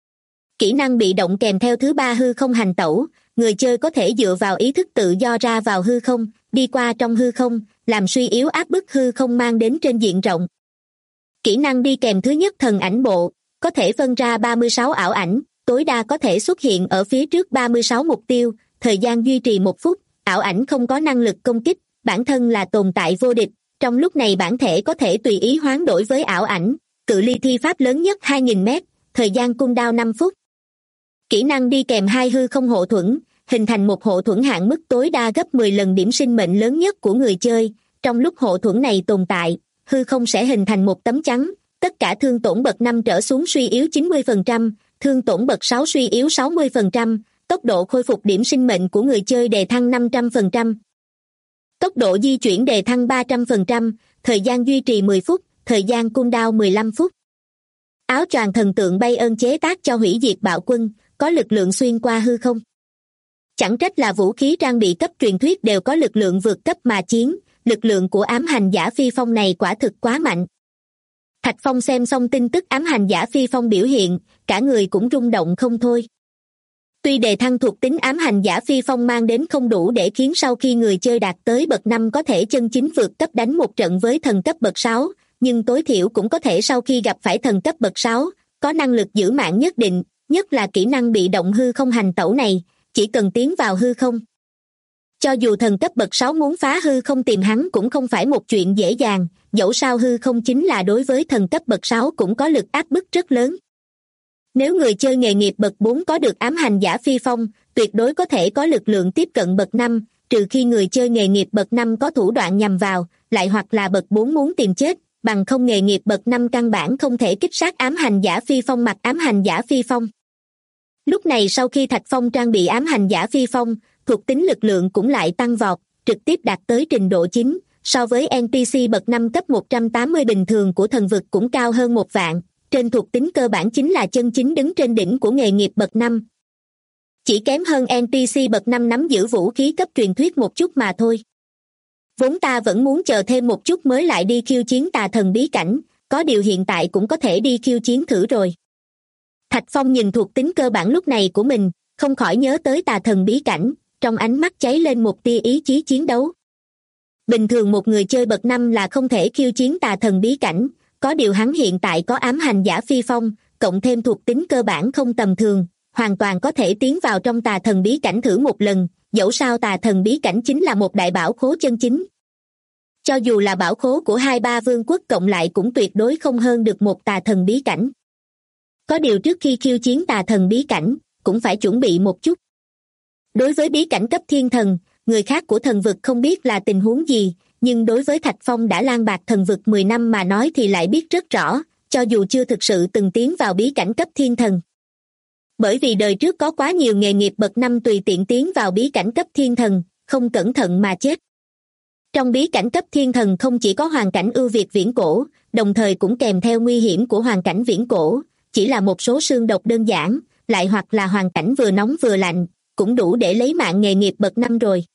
Kỹ năng bị động kèm theo thứ ba hư không hành tẩu, người chơi có thể dựa vào ý thức tự do ra vào hư không, đi qua trong hư không, làm suy yếu áp bức hư không mang đến trên diện rộng. Kỹ năng đi kèm thứ nhất thần ảnh bộ, có thể phân ra 36 ảo ảnh, tối đa có thể xuất hiện ở phía trước 36 mục tiêu, thời gian duy trì 1 phút, ảo ảnh không có năng lực công kích, bản thân là tồn tại vô địch, trong lúc này bản thể có thể tùy ý hoán đổi với ảo ảnh, cự ly thi pháp lớn nhất 2.000 mét, thời gian cooldown 5 phút. Kỹ năng đi kèm 2 hư không hộ thuẫn, hình thành một hộ thuẫn hạn mức tối đa gấp 10 lần điểm sinh mệnh lớn nhất của người chơi, trong lúc hộ thuẫn này tồn tại, hư không sẽ hình thành một tấm chắn, tất cả thương tổn bậc 5 trở xuống suy yếu 90%, thương tổn bậc 6 suy yếu 60%, tốc độ khôi phục điểm sinh mệnh của người chơi đề thăng 500%. Tốc độ di chuyển đề thăng 300%, thời gian duy trì 10 phút, thời gian cooldown 15 phút. Áo choàng thần tượng bay ơn chế tác cho hủy diệt bạo quân, có lực lượng xuyên qua hư không. Chẳng trách là vũ khí trang bị cấp truyền thuyết đều có lực lượng vượt cấp mà chiến, lực lượng của ám hành giả phi phong này quả thực quá mạnh. Thạch Phong xem xong tin tức ám hành giả phi phong biểu hiện, cả người cũng rung động không thôi. Tuy đề thăng thuộc tính ám hành giả phi phong mang đến không đủ để khiến sau khi người chơi đạt tới bậc 5 có thể chân chính vượt cấp đánh một trận với thần cấp bậc 6, nhưng tối thiểu cũng có thể sau khi gặp phải thần cấp bậc 6, có năng lực giữ mạng nhất định, nhất là kỹ năng bị động hư không hành tẩu này, chỉ cần tiến vào hư không. Cho dù thần cấp bậc 6 muốn phá hư không tìm hắn cũng không phải một chuyện dễ dàng, dẫu sao hư không chính là đối với thần cấp bậc 6 cũng có lực áp bức rất lớn. Nếu người chơi nghề nghiệp bậc 4 có được ám hành giả phi phong, tuyệt đối có thể có lực lượng tiếp cận bậc 5, trừ khi người chơi nghề nghiệp bậc 5 có thủ đoạn nhằm vào, lại hoặc là bậc 4 muốn tìm chết, bằng không nghề nghiệp bậc 5 căn bản không thể kích sát ám hành giả phi phong mặc ám hành giả phi phong. Lúc này sau khi Thạch Phong trang bị ám hành giả phi phong, thuộc tính lực lượng cũng lại tăng vọt, trực tiếp đạt tới trình độ 9, so với NPC bậc 5 cấp 180 bình thường của thần vực cũng cao hơn 1 vạn, trên thuộc tính cơ bản chính là chân chính đứng trên đỉnh của nghề nghiệp bậc 5. Chỉ kém hơn NPC bậc 5 nắm giữ vũ khí cấp truyền thuyết một chút mà thôi. Vốn ta vẫn muốn chờ thêm một chút mới lại đi khiêu chiến tà thần bí cảnh, có điều hiện tại cũng có thể đi khiêu chiến thử rồi. Thạch Phong nhìn thuộc tính cơ bản lúc này của mình, không khỏi nhớ tới tà thần bí cảnh, trong ánh mắt cháy lên một tia ý chí chiến đấu. Bình thường một người chơi bậc 5 là không thể khiêu chiến tà thần bí cảnh, có điều hắn hiện tại có ám hành giả phi phong, cộng thêm thuộc tính cơ bản không tầm thường, hoàn toàn có thể tiến vào trong tà thần bí cảnh thử một lần, dẫu sao tà thần bí cảnh chính là một đại bảo khố chân chính. Cho dù là bảo khố của 2-3 vương quốc cộng lại cũng tuyệt đối không hơn được một tà thần bí cảnh. Có điều trước khi khiêu chiến tà thần bí cảnh, cũng phải chuẩn bị một chút. Đối với bí cảnh cấp thiên thần, người khác của thần vực không biết là tình huống gì, nhưng đối với Thạch Phong đã lang bạt thần vực 10 năm mà nói thì lại biết rất rõ, cho dù chưa thực sự từng tiến vào bí cảnh cấp thiên thần. Bởi vì đời trước có quá nhiều nghề nghiệp bậc 5 tùy tiện tiến vào bí cảnh cấp thiên thần, không cẩn thận mà chết. Trong bí cảnh cấp thiên thần không chỉ có hoàn cảnh ưu việt viễn cổ, đồng thời cũng kèm theo nguy hiểm của hoàn cảnh viễn cổ, chỉ là một số xương độc đơn giản, lại hoặc là hoàn cảnh vừa nóng vừa lạnh, cũng đủ để lấy mạng nghề nghiệp bậc 5 rồi.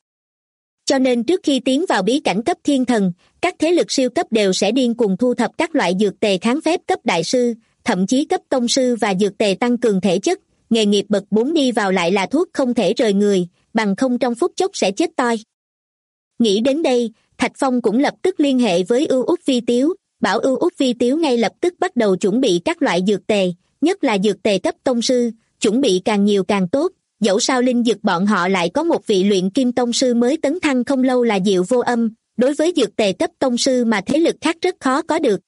Cho nên trước khi tiến vào bí cảnh cấp thiên thần, các thế lực siêu cấp đều sẽ điên cuồng thu thập các loại dược tề kháng phép cấp đại sư, thậm chí cấp tông sư và dược tề tăng cường thể chất, nghề nghiệp bậc 4 đi vào lại là thuốc không thể rời người, bằng không trong phút chốc sẽ chết toi. Nghĩ đến đây, Thạch Phong cũng lập tức liên hệ với Ưu Út Vi Tiếu, bảo Ưu Út Vi Tiếu ngay lập tức bắt đầu chuẩn bị các loại dược tề, nhất là dược tề cấp tông sư, chuẩn bị càng nhiều càng tốt, dẫu sao linh dược bọn họ lại có một vị luyện kim tông sư mới tấn thăng không lâu là Diệu Vô Âm, đối với dược tề cấp tông sư mà thế lực khác rất khó có được.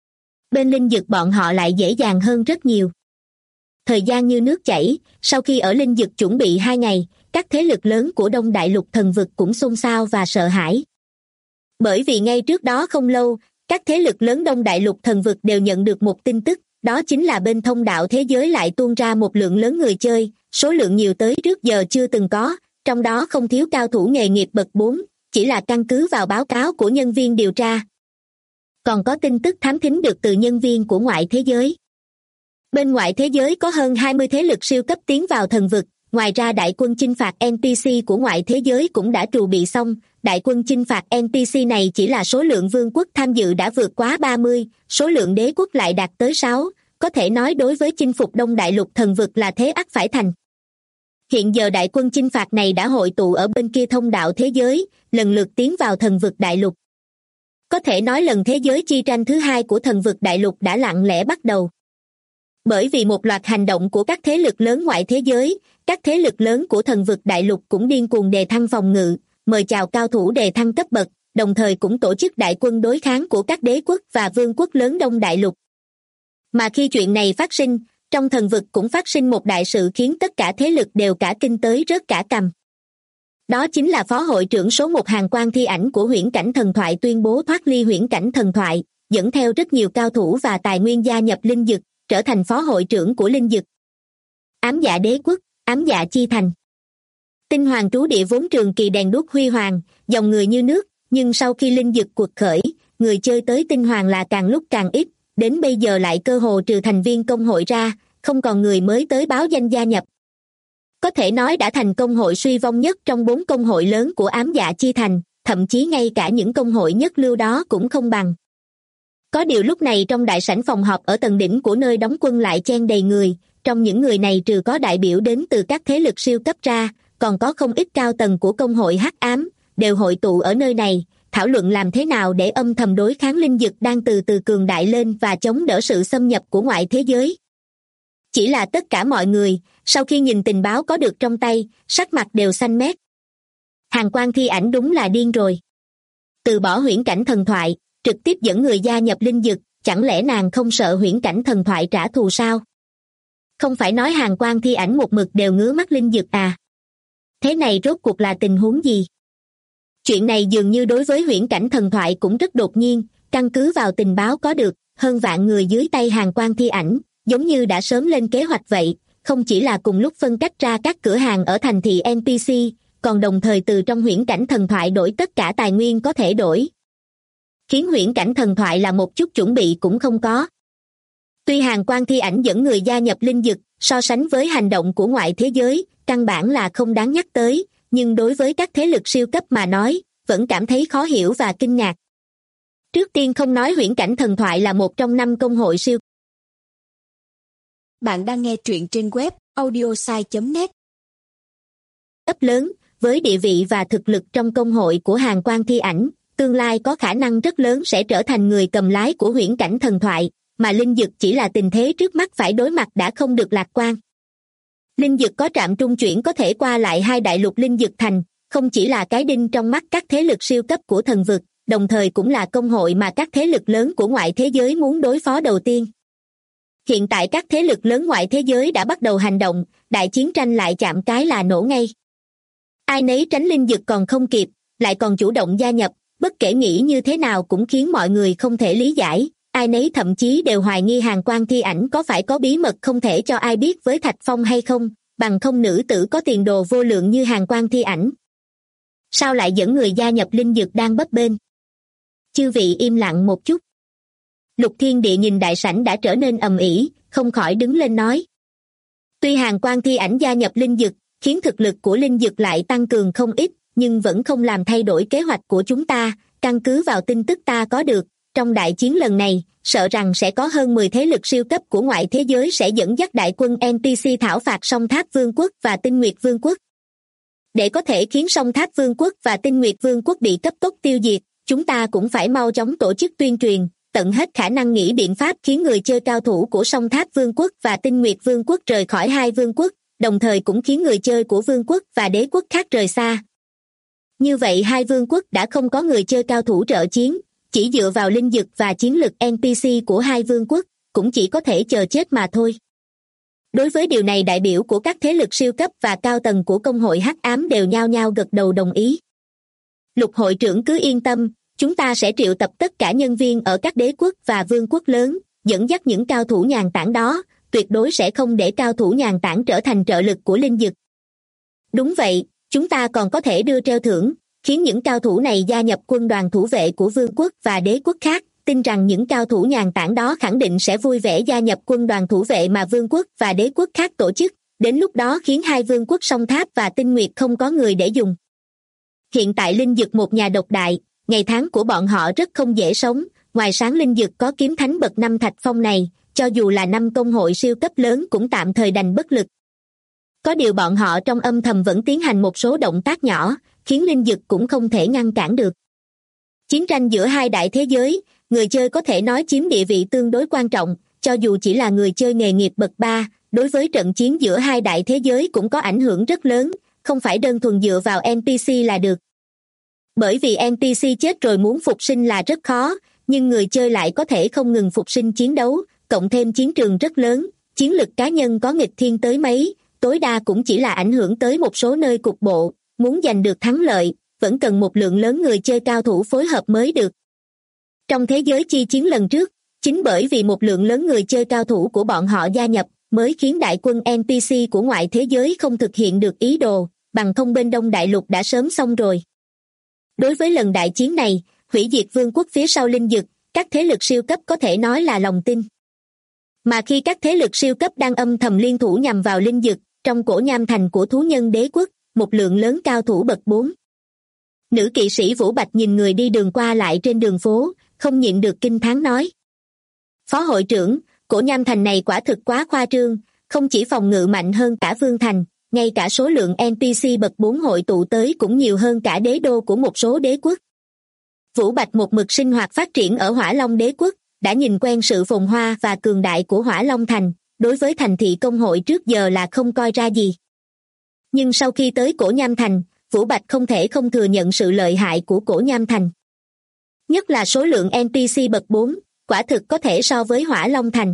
Bên linh dược bọn họ lại dễ dàng hơn rất nhiều. Thời gian như nước chảy, sau khi ở linh dược chuẩn bị 2 ngày, các thế lực lớn của Đông Đại Lục thần vực cũng xôn xao và sợ hãi. Bởi vì ngay trước đó không lâu, các thế lực lớn Đông Đại Lục thần vực đều nhận được một tin tức, đó chính là bên thông đạo thế giới lại tuôn ra một lượng lớn người chơi, số lượng nhiều tới trước giờ chưa từng có, trong đó không thiếu cao thủ nghề nghiệp bậc 4, chỉ là căn cứ vào báo cáo của nhân viên điều tra. Còn có tin tức thám thính được từ nhân viên của ngoại thế giới. Bên ngoại thế giới có hơn 20 thế lực siêu cấp tiến vào thần vực, ngoài ra đại quân chinh phạt NPC của ngoại thế giới cũng đã trù bị xong, đại quân chinh phạt NPC này chỉ là số lượng vương quốc tham dự đã vượt quá 30, số lượng đế quốc lại đạt tới 6, có thể nói đối với chinh phục Đông Đại Lục thần vực là thế ắt phải thành. Hiện giờ đại quân chinh phạt này đã hội tụ ở bên kia thông đạo thế giới, lần lượt tiến vào thần vực đại lục. Có thể nói lần thế giới chi tranh thứ 2 của thần vực đại lục đã lặng lẽ bắt đầu. Bởi vì một loạt hành động của các thế lực lớn ngoại thế giới, các thế lực lớn của thần vực đại lục cũng điên cuồng đề thăng phòng ngự, mời chào cao thủ đề thăng cấp bậc, đồng thời cũng tổ chức đại quân đối kháng của các đế quốc và vương quốc lớn Đông Đại Lục. Mà khi chuyện này phát sinh, trong thần vực cũng phát sinh một đại sự khiến tất cả thế lực đều cả kinh tới rớt cả cằm. Đó chính là phó hội trưởng số 1 Hàn Quang Thi Ảnh của huyễn cảnh thần thoại tuyên bố thoát ly huyễn cảnh thần thoại, dẫn theo rất nhiều cao thủ và tài nguyên gia nhập linh dực, trở thành phó hội trưởng của linh dực. Ám Dạ Đế Quốc, Ám Dạ Chi Thành. Tinh Hoàng trú địa vốn trường kỳ đèn đuốc huy hoàng, dòng người như nước, nhưng sau khi linh dực cuộc khởi, người chơi tới Tinh Hoàng là càng lúc càng ít, đến bây giờ lại cơ hồ trừ thành viên công hội ra, không còn người mới tới báo danh gia nhập. Có thể nói đã thành công hội suy vong nhất trong 4 công hội lớn của Ám Dạ Chi Thành, thậm chí ngay cả những công hội nhất lưu đó cũng không bằng. Có điều lúc này trong đại sảnh phòng họp ở tầng đỉnh của nơi đóng quân lại chen đầy người, trong những người này trừ có đại biểu đến từ các thế lực siêu cấp ra, còn có không ít cao tầng của công hội Hắc Ám, đều hội tụ ở nơi này, thảo luận làm thế nào để âm thầm đối kháng linh dực đang từ từ cường đại lên và chống đỡ sự xâm nhập của ngoại thế giới. Chỉ là tất cả mọi người, sau khi nhìn tình báo có được trong tay, sắc mặt đều xanh mét. Hàn Quang Thi Ảnh đúng là điên rồi. Từ bỏ huyễn cảnh thần thoại, trực tiếp dẫn người gia nhập linh dực, chẳng lẽ nàng không sợ huyễn cảnh thần thoại trả thù sao? Không phải nói Hàn Quang Thi Ảnh một mực đều ngứa mắt linh dực à? Thế này rốt cuộc là tình huống gì? Chuyện này dường như đối với huyễn cảnh thần thoại cũng rất đột nhiên, căn cứ vào tình báo có được, hơn vạn người dưới tay Hàn Quang Thi Ảnh, giống như đã sớm lên kế hoạch vậy, không chỉ là cùng lúc phân cách ra các cửa hàng ở thành thị NPC, còn đồng thời từ trong huyễn cảnh thần thoại đổi tất cả tài nguyên có thể đổi. Khiến huyễn cảnh thần thoại là một chút chuẩn bị cũng không có. Tuy Hàn Quang Thi Ảnh dẫn người gia nhập linh dực, so sánh với hành động của ngoại thế giới, căn bản là không đáng nhắc tới, nhưng đối với các thế lực siêu cấp mà nói, vẫn cảm thấy khó hiểu và kinh ngạc. Trước tiên không nói huyễn cảnh thần thoại là một trong 5 công hội siêu. Bạn đang nghe truyện trên web audiosai.net. Cấp lớn, với địa vị và thực lực trong công hội của Hàn Quang Thi Ảnh, tương lai có khả năng rất lớn sẽ trở thành người cầm lái của huyễn cảnh thần thoại, mà linh dực chỉ là tình thế trước mắt phải đối mặt đã không được lạc quan. Linh dực có trạm trung chuyển có thể qua lại 2 đại lục linh dực thành, không chỉ là cái đinh trong mắt các thế lực siêu cấp của thần vực, đồng thời cũng là công hội mà các thế lực lớn của ngoại thế giới muốn đối phó đầu tiên. Hiện tại các thế lực lớn ngoại thế giới đã bắt đầu hành động, đại chiến tranh lại chạm cái là nổ ngay. Ai nấy tránh linh dực còn không kịp, lại còn chủ động gia nhập, bất kể nghĩ như thế nào cũng khiến mọi người không thể lý giải, ai nấy thậm chí đều hoài nghi Hàn Quang Thi Ảnh có phải có bí mật không thể cho ai biết với Thạch Phong hay không, bằng không nữ tử có tiền đồ vô lượng như Hàn Quang Thi Ảnh. Sao lại dẫn người gia nhập linh dực đang bấp bênh? Chư vị im lặng một chút. Lục Thiên Địa nhìn đại sảnh đã trở nên ầm ĩ, không khỏi đứng lên nói. Tuy Hàn Quang Thi Ảnh gia nhập linh dực, khiến thực lực của linh dực lại tăng cường không ít, nhưng vẫn không làm thay đổi kế hoạch của chúng ta, căn cứ vào tin tức ta có được, trong đại chiến lần này, sợ rằng sẽ có hơn 10 thế lực siêu cấp của ngoại thế giới sẽ dẫn dắt đại quân NPC thảo phạt Song Tháp Vương quốc và Tinh Nguyệt Vương quốc. Để có thể khiến Song Tháp Vương quốc và Tinh Nguyệt Vương quốc bị cấp tốc tiêu diệt, chúng ta cũng phải mau chóng tổ chức tuyên truyền, tận hết khả năng nghĩ biện pháp khiến người chơi cao thủ của Song Tháp Vương quốc và Tinh Nguyệt Vương quốc rời khỏi 2 vương quốc, đồng thời cũng khiến người chơi của vương quốc và đế quốc khác rời xa. Như vậy 2 vương quốc đã không có người chơi cao thủ trợ chiến, chỉ dựa vào linh dực và chiến lực NPC của 2 vương quốc, cũng chỉ có thể chờ chết mà thôi. Đối với điều này đại biểu của các thế lực siêu cấp và cao tầng của công hội Hắc Ám đều nhao nhao gật đầu đồng ý. Lục hội trưởng cứ yên tâm, chúng ta sẽ triệu tập tất cả nhân viên ở các đế quốc và vương quốc lớn, dẫn dắt những cao thủ nhàn tản đó, tuyệt đối sẽ không để cao thủ nhàn tản trở thành trợ lực của linh dực. Đúng vậy, chúng ta còn có thể đưa treo thưởng, khiến những cao thủ này gia nhập quân đoàn thủ vệ của vương quốc và đế quốc khác, tin rằng những cao thủ nhàn tản đó khẳng định sẽ vui vẻ gia nhập quân đoàn thủ vệ mà vương quốc và đế quốc khác tổ chức, đến lúc đó khiến 2 vương quốc Song Tháp và Tinh Nguyệt không có người để dùng. Hiện tại linh dực một nhà độc đại, ngày tháng của bọn họ rất không dễ sống, ngoài sáng linh dực có kiếm thánh bậc 5 Thạch Phong này, cho dù là 5 công hội siêu cấp lớn cũng tạm thời đành bất lực. Có điều bọn họ trong âm thầm vẫn tiến hành một số động tác nhỏ, khiến linh dực cũng không thể ngăn cản được. Chiến tranh giữa 2 đại thế giới, người chơi có thể nói chiếm địa vị tương đối quan trọng, cho dù chỉ là người chơi nghề nghiệp bậc 3, đối với trận chiến giữa 2 đại thế giới cũng có ảnh hưởng rất lớn, không phải đơn thuần dựa vào NPC là được. Bởi vì NPC chết rồi muốn phục sinh là rất khó, nhưng người chơi lại có thể không ngừng phục sinh chiến đấu, cộng thêm chiến trường rất lớn, chiến lực cá nhân có nghịch thiên tới mấy, tối đa cũng chỉ là ảnh hưởng tới một số nơi cục bộ, muốn giành được thắng lợi, vẫn cần một lượng lớn người chơi cao thủ phối hợp mới được. Trong thế giới chi chiến lần trước, chính bởi vì một lượng lớn người chơi cao thủ của bọn họ gia nhập, mới khiến đại quân NPC của ngoại thế giới không thực hiện được ý đồ, bằng không bên Đông Đại Lục đã sớm xong rồi. Đối với lần đại chiến này, hủy diệt vương quốc phía sau linh dực, các thế lực siêu cấp có thể nói là lòng tin. Mà khi các thế lực siêu cấp đang âm thầm liên thủ nhằm vào linh dực, trong cổ nham thành của thú nhân đế quốc, một lượng lớn cao thủ bậc 4. Nữ kỵ sĩ Vũ Bạch nhìn người đi đường qua lại trên đường phố, không nhịn được kinh thán nói. Phó hội trưởng, cổ nham thành này quả thực quá khoa trương, không chỉ phòng ngự mạnh hơn cả vương thành, ngay cả số lượng NPC bậc 4 hội tụ tới cũng nhiều hơn cả đế đô của một số đế quốc. Vũ Bạch một mực sinh hoạt phát triển ở Hỏa Long đế quốc, đã nhìn quen sự phồn hoa và cường đại của Hỏa Long thành, đối với thành thị công hội trước giờ là không coi ra gì. Nhưng sau khi tới cổ nham thành, Vũ Bạch không thể không thừa nhận sự lợi hại của cổ nham thành. Nhất là số lượng NPC bậc 4, quả thực có thể so với Hỏa Long thành.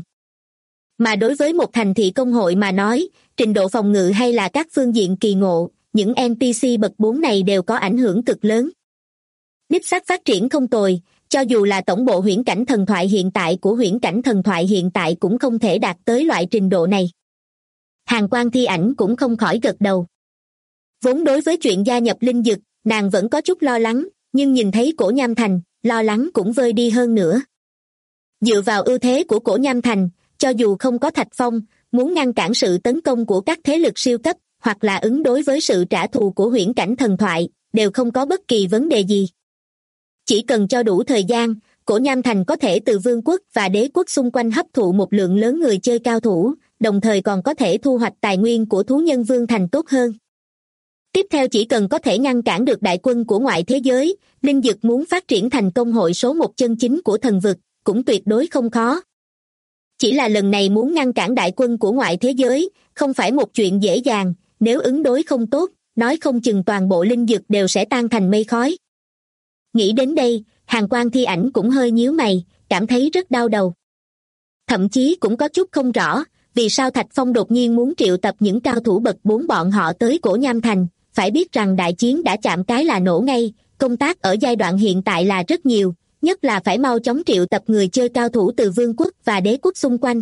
Mà đối với một thành thị công hội mà nói, trình độ phòng ngự hay là các phương diện kỳ ngộ, những NPC bậc 4 này đều có ảnh hưởng cực lớn. Đích xác phát triển không tồi, cho dù là tổng bộ huyễn cảnh thần thoại hiện tại của huyễn cảnh thần thoại hiện tại cũng không thể đạt tới loại trình độ này. Hàn Quang Thi Ảnh cũng không khỏi gật đầu. Vốn đối với chuyện gia nhập linh dực, nàng vẫn có chút lo lắng, nhưng nhìn thấy cổ nham thành, lo lắng cũng vơi đi hơn nữa. Dựa vào ưu thế của cổ nham thành, cho dù không có Thạch Phong, muốn ngăn cản sự tấn công của các thế lực siêu cấp, hoặc là ứng đối với sự trả thù của huyễn cảnh thần thoại, đều không có bất kỳ vấn đề gì. Chỉ cần cho đủ thời gian, cổ nham thành có thể từ vương quốc và đế quốc xung quanh hấp thụ một lượng lớn người chơi cao thủ, đồng thời còn có thể thu hoạch tài nguyên của thú nhân vương thành tốt hơn. Tiếp theo chỉ cần có thể ngăn cản được đại quân của ngoại thế giới, linh dực muốn phát triển thành công hội số 1 chân chính của thần vực, cũng tuyệt đối không khó. Chỉ là lần này muốn ngăn cản đại quân của ngoại thế giới, không phải một chuyện dễ dàng, nếu ứng đối không tốt, nói không chừng toàn bộ linh dực đều sẽ tan thành mây khói. Nghĩ đến đây, Hàn Quang Thi Ảnh cũng hơi nhíu mày, cảm thấy rất đau đầu. Thậm chí cũng có chút không rõ, vì sao Thạch Phong đột nhiên muốn triệu tập những cao thủ bậc 4 bọn họ tới cổ nham thành, phải biết rằng đại chiến đã chạm cái là nổ ngay, công tác ở giai đoạn hiện tại là rất nhiều, nhất là phải mau chóng triệu tập người chơi cao thủ từ vương quốc và đế quốc xung quanh.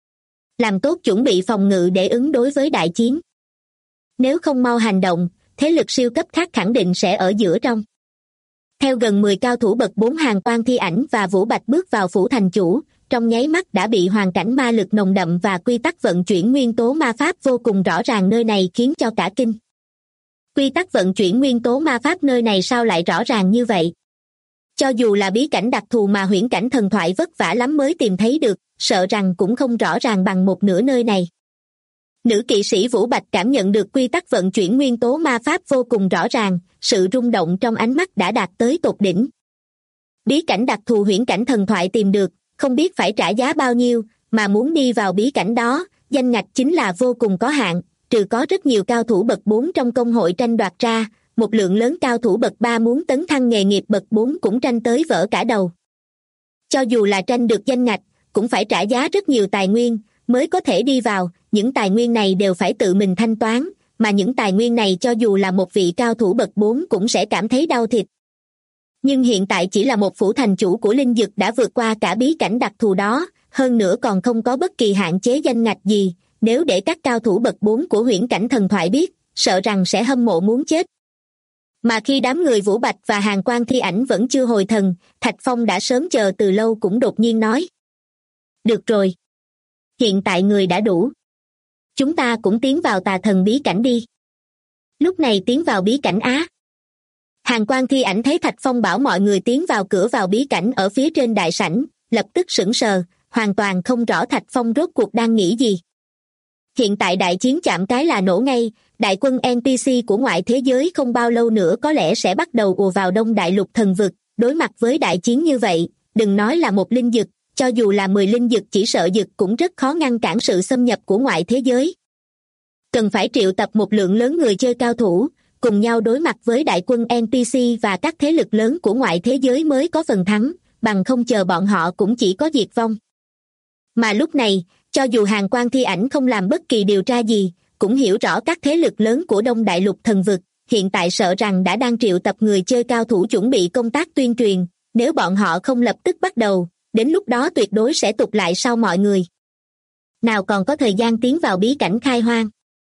Làm tốt chuẩn bị phòng ngự để ứng đối với đại chiến. Nếu không mau hành động, thế lực siêu cấp khác khẳng định sẽ ở giữa trong. Theo gần 10 cao thủ bậc 4 Hàn Quang Thi Ảnh và Vũ Bạch bước vào phủ thành chủ, trong nháy mắt đã bị hoàn cảnh ma lực nồng đậm và quy tắc vận chuyển nguyên tố ma pháp vô cùng rõ ràng nơi này khiến cho cả kinh. Quy tắc vận chuyển nguyên tố ma pháp nơi này sao lại rõ ràng như vậy? Cho dù là bí cảnh đặc thù mà huyễn cảnh thần thoại vất vả lắm mới tìm thấy được, sợ rằng cũng không rõ ràng bằng một nửa nơi này. Nữ kỵ sĩ Vũ Bạch cảm nhận được quy tắc vận chuyển nguyên tố ma pháp vô cùng rõ ràng, sự rung động trong ánh mắt đã đạt tới tột đỉnh. Bí cảnh đặc thù huyễn cảnh thần thoại tìm được, không biết phải trả giá bao nhiêu, mà muốn đi vào bí cảnh đó, danh ngạch chính là vô cùng có hạn, trừ có rất nhiều cao thủ bậc 4 trong công hội tranh đoạt ra, một lượng lớn cao thủ bậc 3 muốn tấn thăng nghề nghiệp bậc 4 cũng tranh tới vỡ cả đầu. Cho dù là tranh được danh ngạch, cũng phải trả giá rất nhiều tài nguyên, mới có thể đi vào, những tài nguyên này đều phải tự mình thanh toán, mà những tài nguyên này cho dù là một vị cao thủ bậc 4 cũng sẽ cảm thấy đau thịt. Nhưng hiện tại chỉ là một phủ thành chủ của linh dực đã vượt qua cả bí cảnh đặc thù đó, hơn nữa còn không có bất kỳ hạn chế danh ngạch gì, nếu để các cao thủ bậc 4 của huyễn cảnh thần thoại biết, sợ rằng sẽ hâm mộ muốn chết. Mà khi đám người Vũ Bạch và Hàn Quang Thi Ảnh vẫn chưa hồi thần, Thạch Phong đã sớm chờ từ lâu cũng đột nhiên nói. Được rồi. Hiện tại người đã đủ. Chúng ta cũng tiến vào tà thần bí cảnh đi. Lúc này tiến vào bí cảnh á. Hàn Quang Thi Ảnh thấy Thạch Phong bảo mọi người tiến vào cửa vào bí cảnh ở phía trên đại sảnh, lập tức sững sờ, hoàn toàn không rõ Thạch Phong rốt cuộc đang nghĩ gì. Hiện tại đại chiến chạm cái là nổ ngay, đại quân NPC của ngoại thế giới không bao lâu nữa có lẽ sẽ bắt đầu ùa vào Đông Đại Lục thần vực, đối mặt với đại chiến như vậy, đừng nói là một linh dực, cho dù là 10 linh dực chỉ sợ dực cũng rất khó ngăn cản sự xâm nhập của ngoại thế giới. Cần phải triệu tập một lượng lớn người chơi cao thủ, cùng nhau đối mặt với đại quân NPC và các thế lực lớn của ngoại thế giới mới có phần thắng, bằng không chờ bọn họ cũng chỉ có diệt vong. Mà lúc này, cho dù Hàn Quang Thi Ảnh không làm bất kỳ điều tra gì, cũng hiểu rõ các thế lực lớn của Đông Đại Lục thần vực, hiện tại sợ rằng đã đang triệu tập người chơi cao thủ chuẩn bị công tác tuyên truyền, nếu bọn họ không lập tức bắt đầu, đến lúc đó tuyệt đối sẽ tụt lại sau mọi người. Nào còn có thời gian tiến vào bí cảnh khai hoang.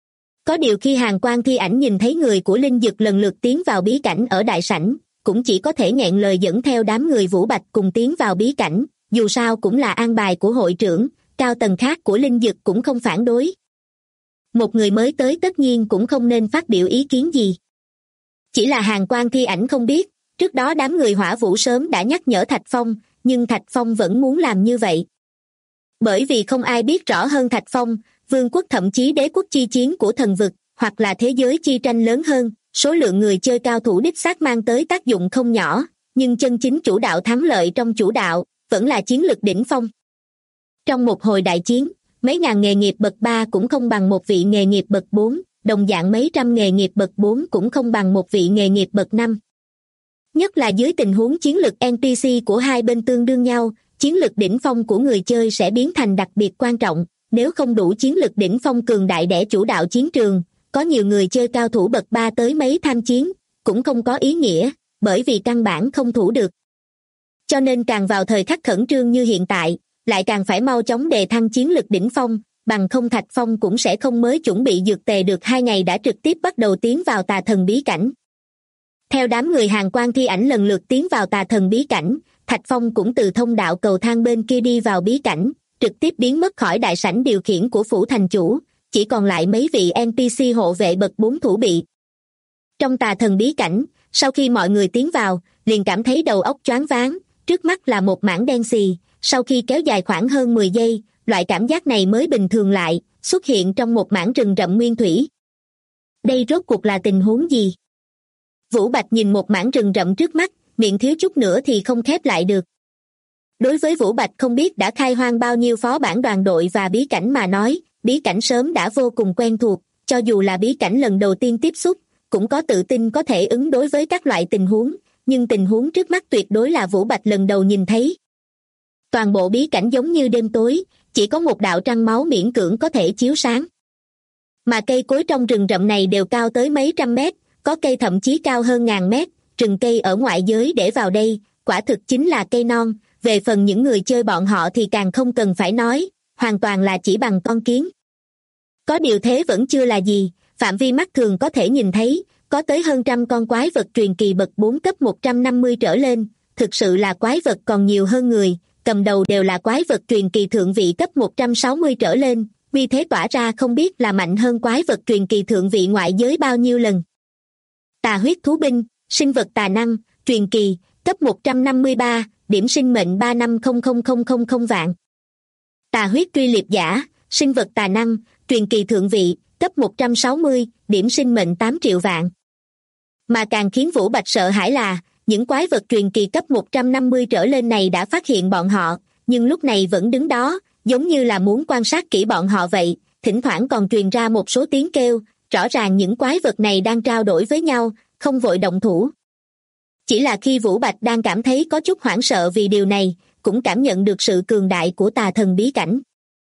Có điều khi Hàn Quang Thi Ảnh nhìn thấy người của Linh Dực lần lượt tiến vào bí cảnh ở đại sảnh, cũng chỉ có thể nghẹn lời dẫn theo đám người Vũ Bạch cùng tiến vào bí cảnh, dù sao cũng là an bài của hội trưởng, cao tầng khác của Linh Dực cũng không phản đối. Một người mới tới tất nhiên cũng không nên phát biểu ý kiến gì. Chỉ là Hàn Quang Thi Ảnh không biết, trước đó đám người Hỏa Vũ sớm đã nhắc nhở Thạch Phong, nhưng Thạch Phong vẫn muốn làm như vậy. Bởi vì không ai biết rõ hơn Thạch Phong, vương quốc thậm chí đế quốc chi chiến của thần vực, hoặc là thế giới chi tranh lớn hơn, số lượng người chơi cao thủ đích xác mang tới tác dụng không nhỏ, nhưng chân chính chủ đạo thắng lợi trong chủ đạo, vẫn là chiến lực đỉnh phong. Trong một hồi đại chiến, mấy ngàn nghề nghiệp bậc 3 cũng không bằng một vị nghề nghiệp bậc 4, đồng dạng mấy trăm nghề nghiệp bậc 4 cũng không bằng một vị nghề nghiệp bậc 5. Nhất là dưới tình huống chiến lực NPC của hai bên tương đương nhau, chiến lực đỉnh phong của người chơi sẽ biến thành đặc biệt quan trọng, nếu không đủ chiến lực đỉnh phong cường đại để chủ đạo chiến trường, có nhiều người chơi cao thủ bậc 3 tới mấy tham chiến, cũng không có ý nghĩa, bởi vì căn bản không thủ được. Cho nên càng vào thời khắc khẩn trương như hiện tại, lại càng phải mau chóng đề thăng chiến lực đỉnh phong, bằng không Thạch Phong cũng sẽ không mới chuẩn bị dược tề được 2 ngày đã trực tiếp bắt đầu tiến vào tà thần bí cảnh. Theo đám người Hàn Quang Thi Ảnh lần lượt tiến vào tà thần bí cảnh, Thạch Phong cũng từ thông đạo cầu thang bên kia đi vào bí cảnh, trực tiếp biến mất khỏi đại sảnh điều khiển của phủ thành chủ, chỉ còn lại mấy vị NPC hộ vệ bậc 4 thủ bị. Trong tà thần bí cảnh, sau khi mọi người tiến vào, liền cảm thấy đầu óc choáng váng, trước mắt là một mảng đen xì, sau khi kéo dài khoảng hơn 10 giây, loại cảm giác này mới bình thường lại, xuất hiện trong một mảng rừng rậm nguyên thủy. Đây rốt cuộc là tình huống gì? Vũ Bạch nhìn một mảng rừng rậm trước mắt, miệng thiếu chút nữa thì không khép lại được. Đối với Vũ Bạch không biết đã khai hoang bao nhiêu phó bản đoàn đội và bí cảnh mà nói, bí cảnh sớm đã vô cùng quen thuộc, cho dù là bí cảnh lần đầu tiên tiếp xúc, cũng có tự tin có thể ứng đối với các loại tình huống, nhưng tình huống trước mắt tuyệt đối là Vũ Bạch lần đầu nhìn thấy. Toàn bộ bí cảnh giống như đêm tối, chỉ có một đạo trăng máu miễn cưỡng có thể chiếu sáng. Mà cây cối trong rừng rậm này đều cao tới mấy trăm mét, có cây thậm chí cao hơn ngàn mét, rừng cây ở ngoại giới để vào đây, quả thực chính là cây non, về phần những người chơi bọn họ thì càng không cần phải nói, hoàn toàn là chỉ bằng con kiến. Có điều thế vẫn chưa là gì, phạm vi mắt thường có thể nhìn thấy, có tới hơn trăm con quái vật truyền kỳ bậc 4 cấp 150 trở lên, thực sự là quái vật còn nhiều hơn người, cầm đầu đều là quái vật truyền kỳ thượng vị cấp 160 trở lên, uy thế tỏa ra không biết là mạnh hơn quái vật truyền kỳ thượng vị ngoại giới bao nhiêu lần. Tà huyết thú binh, sinh vật tà năng, truyền kỳ, cấp 153, điểm sinh mệnh 350000 vạn. Tà huyết truy liệp giả, sinh vật tà năng, truyền kỳ thượng vị, cấp 160, điểm sinh mệnh 8 triệu vạn. Mà càng khiến Vũ Bạch sợ hãi là, những quái vật truyền kỳ cấp 150 trở lên này đã phát hiện bọn họ, nhưng lúc này vẫn đứng đó, giống như là muốn quan sát kỹ bọn họ vậy, thỉnh thoảng còn truyền ra một số tiếng kêu, rõ ràng những quái vật này đang trao đổi với nhau, không vội động thủ. Chỉ là khi Vũ Bạch đang cảm thấy có chút hoảng sợ vì điều này, cũng cảm nhận được sự cường đại của tà thần bí cảnh.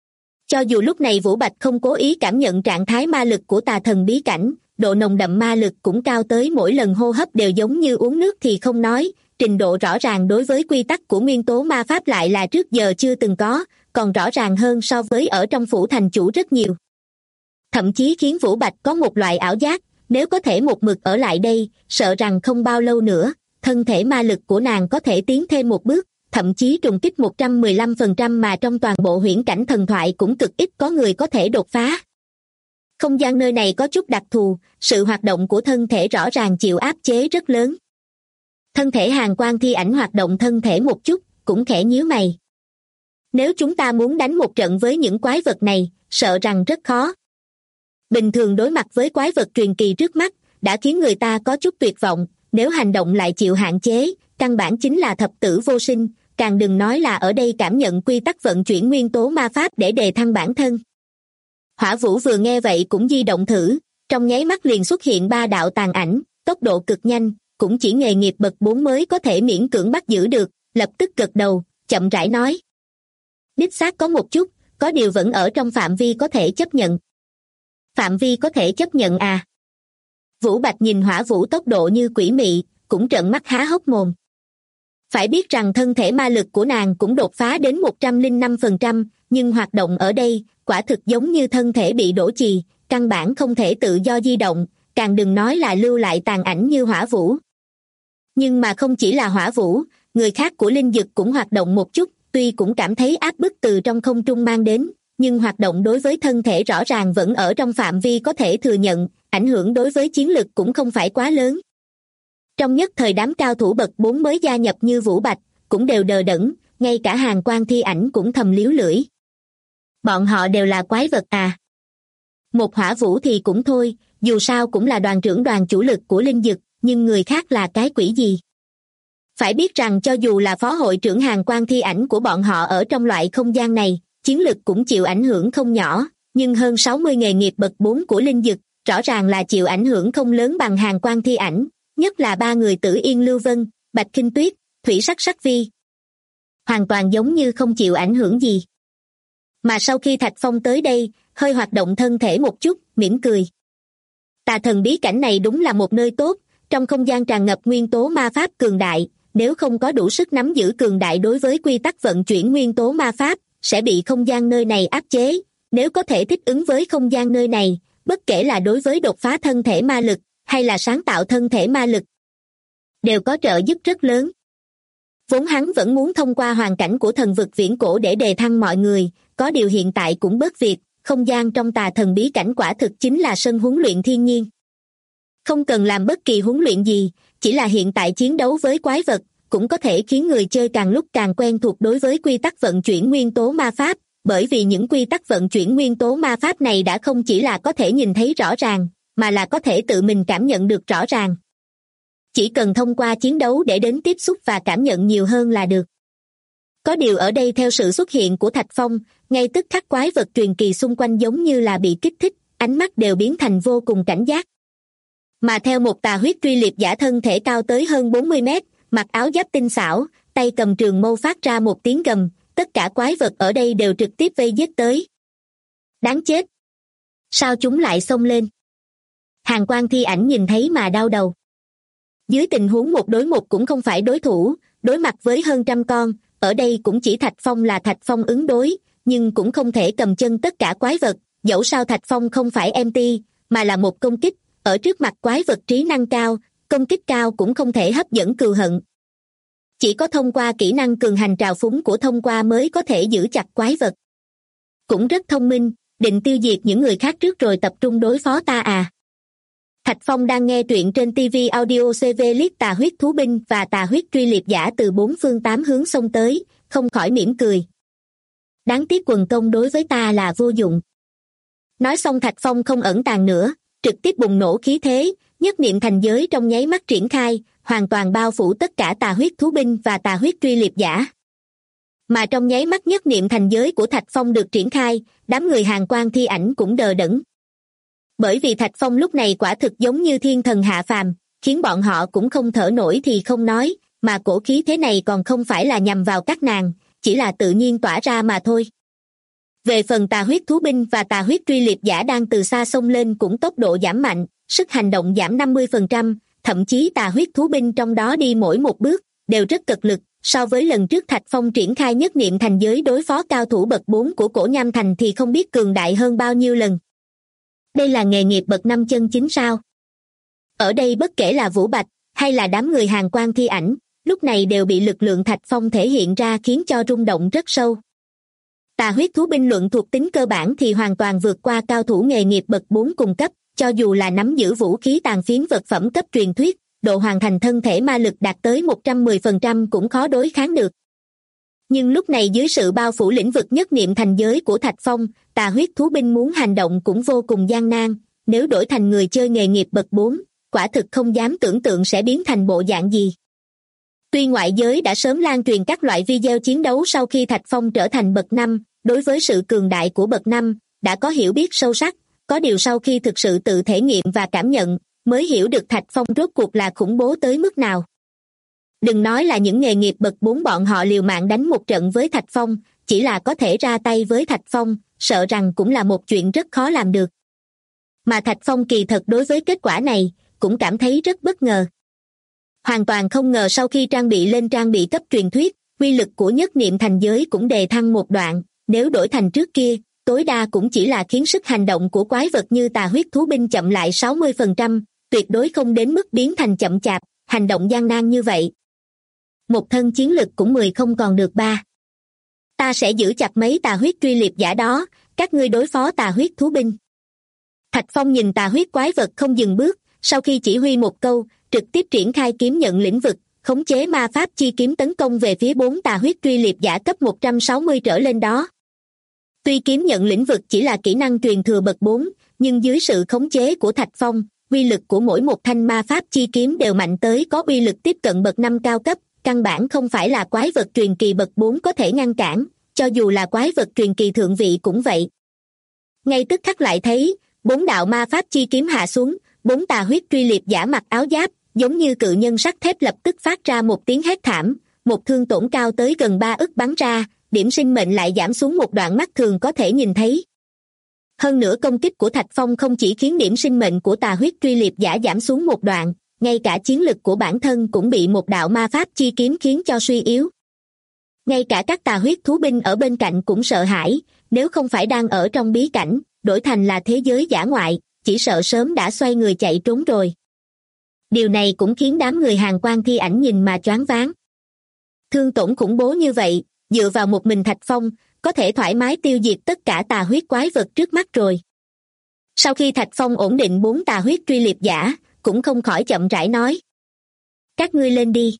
Cho dù lúc này Vũ Bạch không cố ý cảm nhận trạng thái ma lực của tà thần bí cảnh, độ nồng đậm ma lực cũng cao tới mỗi lần hô hấp đều giống như uống nước thì không nói, trình độ rõ ràng đối với quy tắc của nguyên tố ma pháp lại là trước giờ chưa từng có, còn rõ ràng hơn so với ở trong phủ thành chủ rất nhiều. Thậm chí khiến Vũ Bạch có một loại ảo giác, nếu có thể một mực ở lại đây, sợ rằng không bao lâu nữa, thân thể ma lực của nàng có thể tiến thêm một bước, thậm chí trùng kích 115% mà trong toàn bộ huyễn cảnh thần thoại cũng cực ít có người có thể đột phá. Không gian nơi này có chút đặc thù, sự hoạt động của thân thể rõ ràng chịu áp chế rất lớn. Thân thể Hàn Quang Thi Ảnh hoạt động thân thể một chút, cũng khẽ nhíu mày. Nếu chúng ta muốn đánh một trận với những quái vật này, sợ rằng rất khó. Bình thường đối mặt với quái vật truyền kỳ trước mắt, đã khiến người ta có chút tuyệt vọng, nếu hành động lại chịu hạn chế, căn bản chính là thập tử vô sinh, càng đừng nói là ở đây cảm nhận quy tắc vận chuyển nguyên tố ma pháp để đề thăng bản thân. Hỏa Vũ vừa nghe vậy cũng di động thử, trong nháy mắt liền xuất hiện 3 đạo tàn ảnh, tốc độ cực nhanh, cũng chỉ nghề nghiệp bậc 4 mới có thể miễn cưỡng bắt giữ được, lập tức gật đầu, chậm rãi nói. Đích xác có một chút, có điều vẫn ở trong phạm vi có thể chấp nhận. Phạm vi có thể chấp nhận à? Vũ Bạch nhìn Hỏa Vũ tốc độ như quỷ mị, cũng trợn mắt há hốc mồm. Phải biết rằng thân thể ma lực của nàng cũng đột phá đến 105%, nhưng hoạt động ở đây, quả thực giống như thân thể bị đổ chì, căn bản không thể tự do di động, càng đừng nói là lưu lại tàn ảnh như Hỏa Vũ. Nhưng mà không chỉ là Hỏa Vũ, người khác của linh dực cũng hoạt động một chút, tuy cũng cảm thấy áp bức từ trong không trung mang đến, nhưng hoạt động đối với thân thể rõ ràng vẫn ở trong phạm vi có thể thừa nhận, ảnh hưởng đối với chiến lực cũng không phải quá lớn. Trong nhất thời đám cao thủ bậc 4 mới gia nhập như Vũ Bạch, cũng đều đờ đẫn, ngay cả Hàn Quang Thi Ảnh cũng thầm líu lưỡi. Bọn họ đều là quái vật à? Một Hỏa Vũ thì cũng thôi, dù sao cũng là đoàn trưởng đoàn chủ lực của linh dực, nhưng người khác là cái quỷ gì? Phải biết rằng cho dù là phó hội trưởng Hàn Quang Thi Ảnh của bọn họ ở trong loại không gian này, chiến lực cũng chịu ảnh hưởng không nhỏ, nhưng hơn 60 nghề nghiệp bậc 4 của linh dực, rõ ràng là chịu ảnh hưởng không lớn bằng Hàn Quang Thi Ảnh, nhất là 3 người Tử Yên Lưu Vân, Bạch Khinh Tuyết, Thủy Sắc Sắc Vi. Hoàn toàn giống như không chịu ảnh hưởng gì. Mà sau khi Thạch Phong tới đây, hơi hoạt động thân thể một chút, mỉm cười. Tà thần bí cảnh này đúng là một nơi tốt, trong không gian tràn ngập nguyên tố ma pháp cường đại, nếu không có đủ sức nắm giữ cường đại đối với quy tắc vận chuyển nguyên tố ma pháp, sẽ bị không gian nơi này áp chế. Nếu có thể thích ứng với không gian nơi này, bất kể là đối với đột phá thân thể ma lực, hay là sáng tạo thân thể ma lực, đều có trợ giúp rất lớn. Vốn hắn vẫn muốn thông qua hoàn cảnh của thần vực viễn cổ để đề thăng mọi người, có điều hiện tại cũng bớt việc, không gian trong tà thần bí cảnh quả thực chính là sân huấn luyện thiên nhiên. Không cần làm bất kỳ huấn luyện gì, chỉ là hiện tại chiến đấu với quái vật, cũng có thể khiến người chơi càng lúc càng quen thuộc đối với quy tắc vận chuyển nguyên tố ma pháp, bởi vì những quy tắc vận chuyển nguyên tố ma pháp này đã không chỉ là có thể nhìn thấy rõ ràng, mà là có thể tự mình cảm nhận được rõ ràng. Chỉ cần thông qua chiến đấu để đến tiếp xúc và cảm nhận nhiều hơn là được. Có điều ở đây theo sự xuất hiện của Thạch Phong, ngay tức khắc quái vật truyền kỳ xung quanh giống như là bị kích thích, ánh mắt đều biến thành vô cùng cảnh giác. Mà theo một tà huyết truy liệt giả thân thể cao tới hơn 40 mét, mặc áo giáp tinh xảo, tay cầm trường mâu phát ra một tiếng gầm, tất cả quái vật ở đây đều trực tiếp vây giết tới. Đáng chết! Sao chúng lại xông lên? Hàn Quang Thi Ảnh nhìn thấy mà đau đầu. Dưới tình huống 1 đối 1 cũng không phải đối thủ, đối mặt với hơn trăm con, ở đây cũng chỉ Thạch Phong là Thạch Phong ứng đối, nhưng cũng không thể cầm chân tất cả quái vật, dẫu sao Thạch Phong không phải MT, mà là một công kích, ở trước mặt quái vật trí năng cao, công kích cao cũng không thể hấp dẫn cừu hận. Chỉ có thông qua kỹ năng cường hành trào phúng của thông qua mới có thể giữ chặt quái vật. Cũng rất thông minh, định tiêu diệt những người khác trước rồi tập trung đối phó ta à. Thạch Phong đang nghe truyện trên TV Audio CV liếc tà huyết thú binh và tà huyết truy liệt giả từ 4 phương 8 hướng xông tới, không khỏi mỉm cười. Đáng tiếc quần công đối với ta là vô dụng. Nói xong Thạch Phong không ẩn tàng nữa, trực tiếp bùng nổ khí thế, nhất niệm thành giới trong nháy mắt triển khai, hoàn toàn bao phủ tất cả tà huyết thú binh và tà huyết truy liệt giả. Mà trong nháy mắt nhất niệm thành giới của Thạch Phong được triển khai, đám người Hàn Quang Thi Ảnh cũng đờ đẫn. Bởi vì Thạch Phong lúc này quả thực giống như thiên thần hạ phàm, khiến bọn họ cũng không thở nổi thì không nói, mà cổ khí thế này còn không phải là nhằm vào các nàng, chỉ là tự nhiên tỏa ra mà thôi. Về phần tà huyết thú binh và tà huyết truy liệt giả đang từ xa xông lên cũng tốc độ giảm mạnh, sức hành động giảm 50%, thậm chí tà huyết thú binh trong đó đi mỗi một bước, đều rất cực lực, so với lần trước Thạch Phong triển khai nhất niệm thành giới đối phó cao thủ bậc 4 của Cổ Nham Thành thì không biết cường đại hơn bao nhiêu lần. Đây là nghề nghiệp bậc 5 chân chính sao? Ở đây bất kể là Vũ Bạch, hay là đám người Hàn Quang Thi Ảnh, lúc này đều bị lực lượng Thạch Phong thể hiện ra khiến cho rung động rất sâu. Tà huyết thú binh luận thuộc tính cơ bản thì hoàn toàn vượt qua cao thủ nghề nghiệp bậc 4 cùng cấp, cho dù là nắm giữ vũ khí tàn phiến vật phẩm cấp truyền thuyết, độ hoàn thành thân thể ma lực đạt tới 110% cũng khó đối kháng được. Nhưng lúc này dưới sự bao phủ lĩnh vực nhất niệm thành giới của Thạch Phong, tà huyết thú binh muốn hành động cũng vô cùng gian nan, nếu đổi thành người chơi nghề nghiệp bậc 4, quả thực không dám tưởng tượng sẽ biến thành bộ dạng gì. Tuy ngoại giới đã sớm lan truyền các loại video chiến đấu sau khi Thạch Phong trở thành bậc 5, đối với sự cường đại của bậc 5, đã có hiểu biết sâu sắc, có điều sau khi thực sự tự thể nghiệm và cảm nhận, mới hiểu được Thạch Phong rốt cuộc là khủng bố tới mức nào. Đừng nói là những nghề nghiệp bậc 4 bọn họ liều mạng đánh một trận với Thạch Phong, chỉ là có thể ra tay với Thạch Phong, sợ rằng cũng là một chuyện rất khó làm được. Mà Thạch Phong kỳ thật đối với kết quả này, cũng cảm thấy rất bất ngờ. Hoàn toàn không ngờ sau khi trang bị lên trang bị cấp truyền thuyết, uy lực của nhất niệm thành giới cũng đề thăng một đoạn, nếu đổi thành trước kia, tối đa cũng chỉ là khiến sức hành động của quái vật như tà huyết thú binh chậm lại 60%, tuyệt đối không đến mức biến thành chậm chạp, hành động gian nan như vậy. Một thân chiến lực cũng 10 không còn được 3. Ta sẽ giữ chặt mấy tà huyết truy liệp giả đó, các ngươi đối phó tà huyết thú binh. Thạch Phong nhìn tà huyết quái vật không dừng bước, sau khi chỉ huy một câu, trực tiếp triển khai kiếm nhận lĩnh vực, khống chế ma pháp chi kiếm tấn công về phía 4 tà huyết truy liệp giả cấp 160 trở lên đó. Tuy kiếm nhận lĩnh vực chỉ là kỹ năng truyền thừa bậc 4, nhưng dưới sự khống chế của Thạch Phong, uy lực của mỗi một thanh ma pháp chi kiếm đều mạnh tới có uy lực tiếp cận bậc 5 cao cấp, căn bản không phải là quái vật truyền kỳ bậc 4 có thể ngăn cản, cho dù là quái vật truyền kỳ thượng vị cũng vậy. Ngay tức khắc lại thấy, 4 đạo ma pháp chi kiếm hạ xuống, 4 tà huyết truy liệp giả mặc áo giáp, giống như cự nhân sắt thép lập tức phát ra một tiếng hét thảm, một thương tổn cao tới gần 3 ức bắn ra, điểm sinh mệnh lại giảm xuống một đoạn mắt thường có thể nhìn thấy. Hơn nữa công kích của Thạch Phong không chỉ khiến điểm sinh mệnh của tà huyết truy liệp giả giảm xuống một đoạn, ngay cả chiến lực của bản thân cũng bị một đạo ma pháp chi kiếm khiến cho suy yếu. Ngay cả các tà huyết thú binh ở bên cạnh cũng sợ hãi, nếu không phải đang ở trong bí cảnh, đổi thành là thế giới dã ngoại, chỉ sợ sớm đã xoay người chạy trốn rồi. Điều này cũng khiến đám người Hàn Quang Thi Ảnh nhìn mà choáng váng. Thương tổn khủng bố như vậy, dựa vào một mình Thạch Phong, có thể thoải mái tiêu diệt tất cả tà huyết quái vật trước mắt rồi. Sau khi Thạch Phong ổn định 4 tà huyết truy liệp giả, cũng không khỏi chậm rãi nói. Các ngươi lên đi.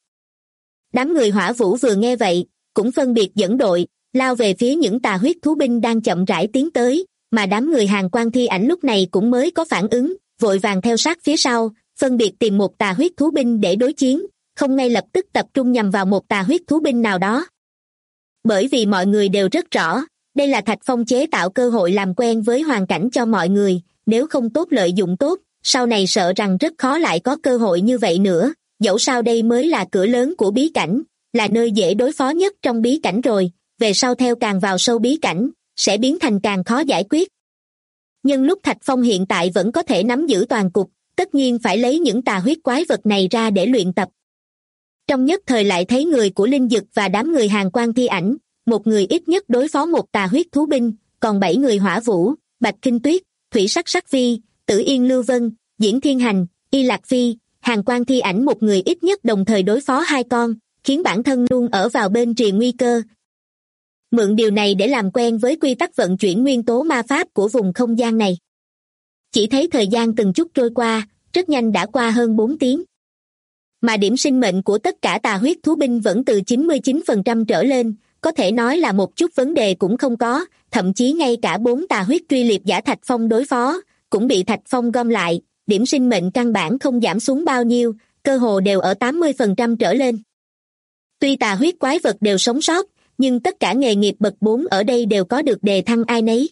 Đám người Hỏa Vũ vừa nghe vậy, cũng phân biệt dẫn đội, lao về phía những tà huyết thú binh đang chậm rãi tiến tới, mà đám người Hàn Quang Thi Ảnh lúc này cũng mới có phản ứng, vội vàng theo sát phía sau, phân biệt tìm một tà huyết thú binh để đối chiến, không ngay lập tức tập trung nhằm vào một tà huyết thú binh nào đó. Bởi vì mọi người đều rất rõ, đây là Thạch Phong chế tạo cơ hội làm quen với hoàn cảnh cho mọi người, nếu không tốt lợi dụng tốt, sau này sợ rằng rất khó lại có cơ hội như vậy nữa, dẫu sao đây mới là cửa lớn của bí cảnh, là nơi dễ đối phó nhất trong bí cảnh rồi, về sau theo càng vào sâu bí cảnh, sẽ biến thành càng khó giải quyết. Nhưng lúc Thạch Phong hiện tại vẫn có thể nắm giữ toàn cục, tất nhiên phải lấy những tà huyết quái vật này ra để luyện tập. Trong nhất thời lại thấy người của Linh Dực và đám người Hàn Quang Thi Ảnh, một người ít nhất đối phó một tà huyết thú binh, còn 7 người Hỏa Vũ, Bạch Kinh Tuyết, Thủy Sắc Sắc Vi, Tử Yên Lưu Vân, Diễn Thiên Hành, Y Lạc Phi, Hàn Quang Thi Ảnh một người ít nhất đồng thời đối phó 2 con, khiến bản thân luôn ở vào bên rìa nguy cơ. Mượn điều này để làm quen với quy tắc vận chuyển nguyên tố ma pháp của vùng không gian này. Chỉ thấy thời gian từng chút trôi qua, rất nhanh đã qua hơn 4 tiếng. Mà điểm sinh mệnh của tất cả tà huyết thú binh vẫn từ 99% trở lên, có thể nói là một chút vấn đề cũng không có, thậm chí ngay cả 4 tà huyết truy liệp giả Thạch Phong đối phó, cũng bị Thạch Phong gom lại, điểm sinh mệnh căn bản không giảm xuống bao nhiêu, cơ hồ đều ở 80% trở lên. Tuy tà huyết quái vật đều sống sót, nhưng tất cả nghề nghiệp bậc 4 ở đây đều có được đề thăng ai nấy.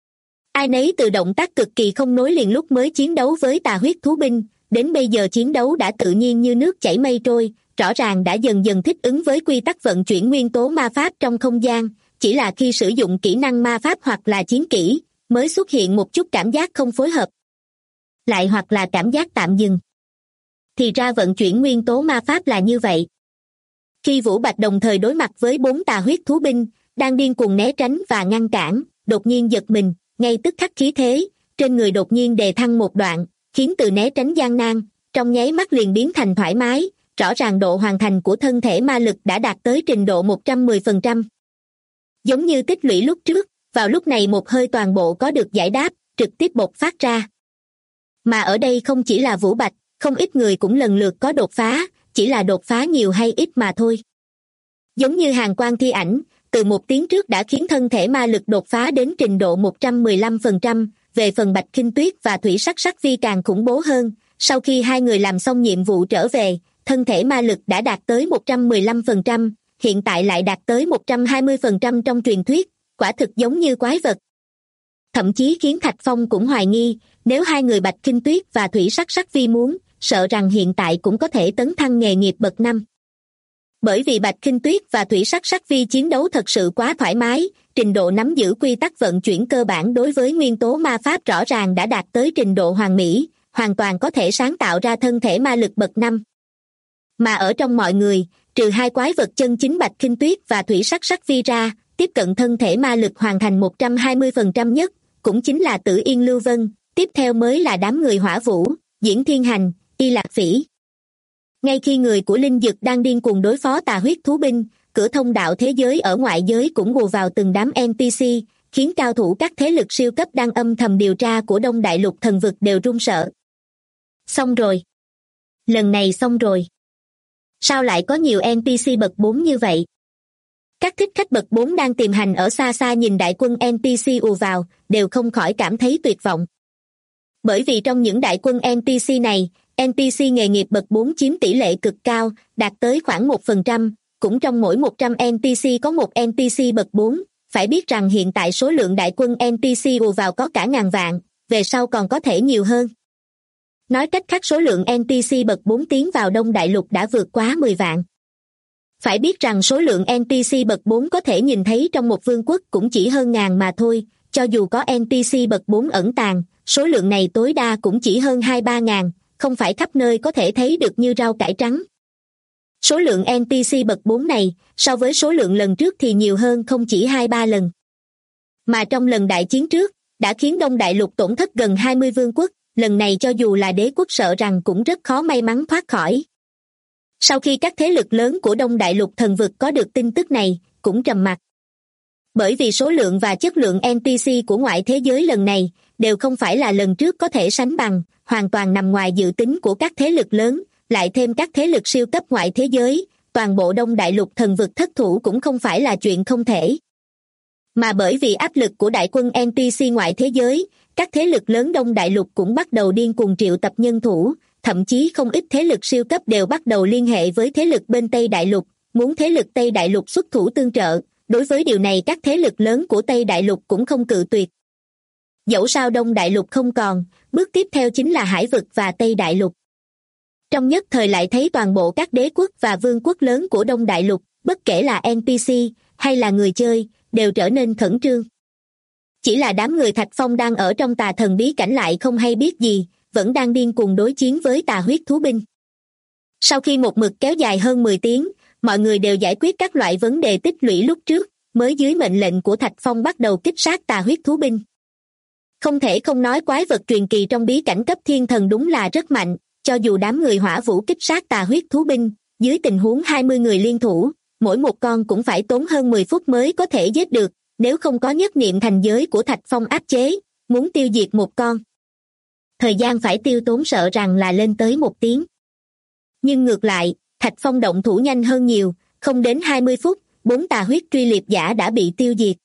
Ai nấy từ động tác cực kỳ không nối liền lúc mới chiến đấu với tà huyết thú binh, đến bây giờ chiến đấu đã tự nhiên như nước chảy mây trôi, rõ ràng đã dần dần thích ứng với quy tắc vận chuyển nguyên tố ma pháp trong không gian, chỉ là khi sử dụng kỹ năng ma pháp hoặc là chiến kỹ, mới xuất hiện một chút cảm giác không phối hợp. Lại hoặc là cảm giác tạm dừng. Thì ra vận chuyển nguyên tố ma pháp là như vậy. Khi Vũ Bạch đồng thời đối mặt với 4 tà huyết thú binh, đang điên cuồng né tránh và ngăn cản, đột nhiên giật mình, ngay tức khắc khí thế, trên người đột nhiên đề thăng một đoạn, khiến từ né tránh gian nan, trong nháy mắt liền biến thành thoải mái, rõ ràng độ hoàn thành của thân thể ma lực đã đạt tới trình độ 110%. Giống như tích lũy lúc trước, vào lúc này một hơi toàn bộ có được giải đáp, trực tiếp bộc phát ra. Mà ở đây không chỉ là Vũ Bạch, không ít người cũng lần lượt có đột phá, chỉ là đột phá nhiều hay ít mà thôi. Giống như Hàn Quang Thi Ảnh, từ một tiếng trước đã khiến thân thể ma lực đột phá đến trình độ 115%, về phần Bạch Kinh Tuyết và Thủy Sắc Sắc Vi càng khủng bố hơn, sau khi hai người làm xong nhiệm vụ trở về, thân thể ma lực đã đạt tới 115%, hiện tại lại đạt tới 120% trong truyền thuyết, quả thực giống như quái vật. Thậm chí khiến Thạch Phong cũng hoài nghi, nếu hai người Bạch Kinh Tuyết và Thủy Sắc Sắc Vi muốn, sợ rằng hiện tại cũng có thể tấn thăng nghề nghiệp bậc 5. Bởi vì Bạch Kinh Tuyết và Thủy Sắc Sắc Vi chiến đấu thật sự quá thoải mái, trình độ nắm giữ quy tắc vận chuyển cơ bản đối với nguyên tố ma pháp rõ ràng đã đạt tới trình độ hoàn mỹ, hoàn toàn có thể sáng tạo ra thân thể ma lực bậc 5. Mà ở trong mọi người, trừ hai quái vật chân chính Bạch Kinh Tuyết và Thủy Sắc Sắc Vi ra, tiếp cận thân thể ma lực hoàn thành 120% nhất, cũng chính là Tử Yên Lưu Vân, tiếp theo mới là đám người Hỏa Vũ, Diễn Thiên Hành, Y Lạc Phỉ. Ngay khi người của Linh Dực đang điên cuồng đối phó tà huyết thú binh, cửa thông đạo thế giới ở ngoại giới cũng ùa vào từng đám NPC, khiến cao thủ các thế lực siêu cấp đang âm thầm điều tra của Đông Đại Lục thần vực đều run sợ. Xong rồi. Lần này xong rồi. Sao lại có nhiều NPC bậc 4 như vậy? Các thích khách bậc 4 đang tìm hành ở xa xa nhìn đại quân NPC ùa vào, đều không khỏi cảm thấy tuyệt vọng. Bởi vì trong những đại quân NPC này, NPC nghề nghiệp bậc 4 chiếm tỷ lệ cực cao, đạt tới khoảng 1%, cũng trong mỗi 100 NPC có một NPC bậc 4, phải biết rằng hiện tại số lượng đại quân NPC ùa vào có cả ngàn vạn, về sau còn có thể nhiều hơn. Nói cách khác số lượng NPC bậc 4 tiến vào Đông Đại Lục đã vượt quá 10 vạn. Phải biết rằng số lượng NPC bậc 4 có thể nhìn thấy trong một vương quốc cũng chỉ hơn ngàn mà thôi, cho dù có NPC bậc 4 ẩn tàng, số lượng này tối đa cũng chỉ hơn 2-3 ngàn, không phải khắp nơi có thể thấy được như rau cải trắng. Số lượng NPC bậc 4 này, so với số lượng lần trước thì nhiều hơn không chỉ 2-3 lần. Mà trong lần đại chiến trước, đã khiến Đông Đại Lục tổn thất gần 20 vương quốc, lần này cho dù là đế quốc sợ rằng cũng rất khó may mắn thoát khỏi. Sau khi các thế lực lớn của Đông Đại Lục thần vực có được tin tức này, cũng trầm mặc. Bởi vì số lượng và chất lượng NPC của ngoại thế giới lần này, đều không phải là lần trước có thể sánh bằng, hoàn toàn nằm ngoài dự tính của các thế lực lớn, lại thêm các thế lực siêu cấp ngoại thế giới, toàn bộ Đông Đại Lục thần vực thất thủ cũng không phải là chuyện không thể. Mà bởi vì áp lực của đại quân NPC ngoại thế giới, các thế lực lớn Đông Đại Lục cũng bắt đầu điên cuồng triệu tập nhân thủ, thậm chí không ít thế lực siêu cấp đều bắt đầu liên hệ với thế lực bên Tây Đại Lục, muốn thế lực Tây Đại Lục xuất thủ tương trợ. Đối với điều này các thế lực lớn của Tây Đại Lục cũng không cự tuyệt. Dẫu sao Đông Đại Lục không còn, bước tiếp theo chính là Hải vực và Tây Đại Lục. Trong nhất thời lại thấy toàn bộ các đế quốc và vương quốc lớn của Đông Đại Lục, bất kể là NPC hay là người chơi, đều trở nên khẩn trương. Chỉ là đám người Thạch Phong đang ở trong tà thần bí cảnh lại không hay biết gì, vẫn đang điên cuồng đối chiến với tà huyết thú binh. Sau khi một mực kéo dài hơn 10 tiếng, mọi người đều giải quyết các loại vấn đề tích lũy lúc trước, mới dưới mệnh lệnh của Thạch Phong bắt đầu kích sát tà huyết thú binh. Không thể không nói quái vật truyền kỳ trong bí cảnh cấp thiên thần đúng là rất mạnh, cho dù đám người Hỏa Vũ kích sát tà huyết thú binh, dưới tình huống 20 người liên thủ, mỗi một con cũng phải tốn hơn 10 phút mới có thể giết được, nếu không có nhất niệm thành giới của Thạch Phong áp chế, muốn tiêu diệt một con. Thời gian phải tiêu tốn sợ rằng là lên tới 1 tiếng. Nhưng ngược lại, Thạch Phong động thủ nhanh hơn nhiều, không đến 20 phút, 4 tà huyết truy liệp giả đã bị tiêu diệt.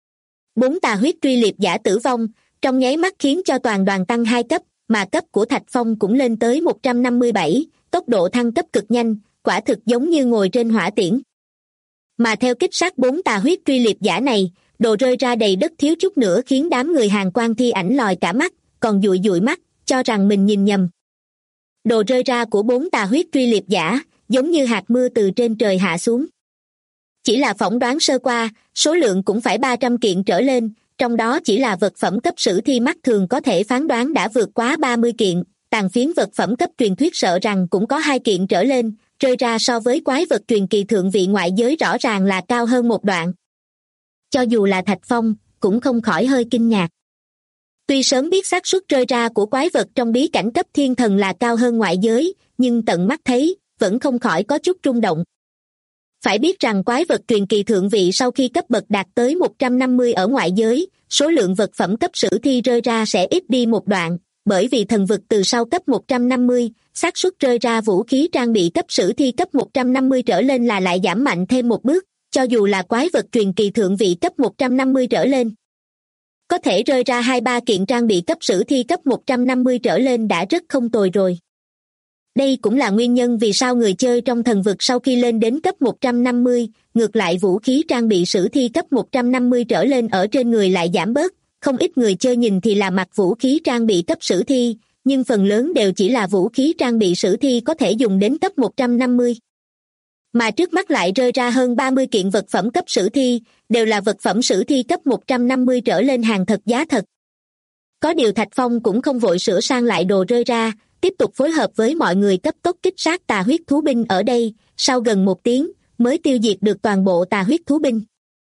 4 tà huyết truy liệp giả tử vong, trong nháy mắt khiến cho toàn đoàn tăng 2 cấp, mà cấp của Thạch Phong cũng lên tới 157, tốc độ thăng cấp cực nhanh, quả thực giống như ngồi trên hỏa tiễn. Mà theo kích sát 4 tà huyết truy liệp giả này, đồ rơi ra đầy đất thiếu chút nữa khiến đám người Hàn Quan Thi Ảnh lòi cả mắt, còn dụi dụi mắt, cho rằng mình nhìn nhầm. Đồ rơi ra của 4 tà huyết truy liệp giả, giống như hạt mưa từ trên trời hạ xuống. Chỉ là phỏng đoán sơ qua, số lượng cũng phải 300 kiện trở lên, trong đó chỉ là vật phẩm cấp sử thi mắt thường có thể phán đoán đã vượt quá 30 kiện, tàn phiến vật phẩm cấp truyền thuyết sợ rằng cũng có 2 kiện trở lên, rơi ra so với quái vật truyền kỳ thượng vị ngoại giới rõ ràng là cao hơn một đoạn. Cho dù là Thạch Phong, cũng không khỏi hơi kinh ngạc. Tuy sớm biết xác suất rơi ra của quái vật trong bí cảnh cấp thiên thần là cao hơn ngoại giới, nhưng tận mắt thấy, vẫn không khỏi có chút rung động. Phải biết rằng quái vật truyền kỳ thượng vị sau khi cấp bậc đạt tới 150 ở ngoại giới, số lượng vật phẩm cấp sử thi rơi ra sẽ ít đi một đoạn, bởi vì thần vực từ sau cấp 150, xác suất rơi ra vũ khí trang bị cấp sử thi cấp 150 trở lên là lại giảm mạnh thêm một bước, cho dù là quái vật truyền kỳ thượng vị cấp 150 trở lên. Có thể rơi ra 2-3 kiện trang bị cấp sử thi cấp 150 trở lên đã rất không tồi rồi. Đây cũng là nguyên nhân vì sao người chơi trong thần vực sau khi lên đến cấp 150, ngược lại vũ khí trang bị sử thi cấp 150 trở lên ở trên người lại giảm bớt, không ít người chơi nhìn thì là mặc vũ khí trang bị cấp sử thi, nhưng phần lớn đều chỉ là vũ khí trang bị sử thi có thể dùng đến cấp 150. Mà trước mắt lại rơi ra hơn 30 kiện vật phẩm cấp sử thi, đều là vật phẩm sử thi cấp 150 trở lên hàng thật giá thật. Có điều Thạch Phong cũng không vội sửa sang lại đồ rơi ra, tiếp tục phối hợp với mọi người cấp tốc kích sát tà huyết thú binh ở đây, sau gần 1 tiếng, mới tiêu diệt được toàn bộ tà huyết thú binh.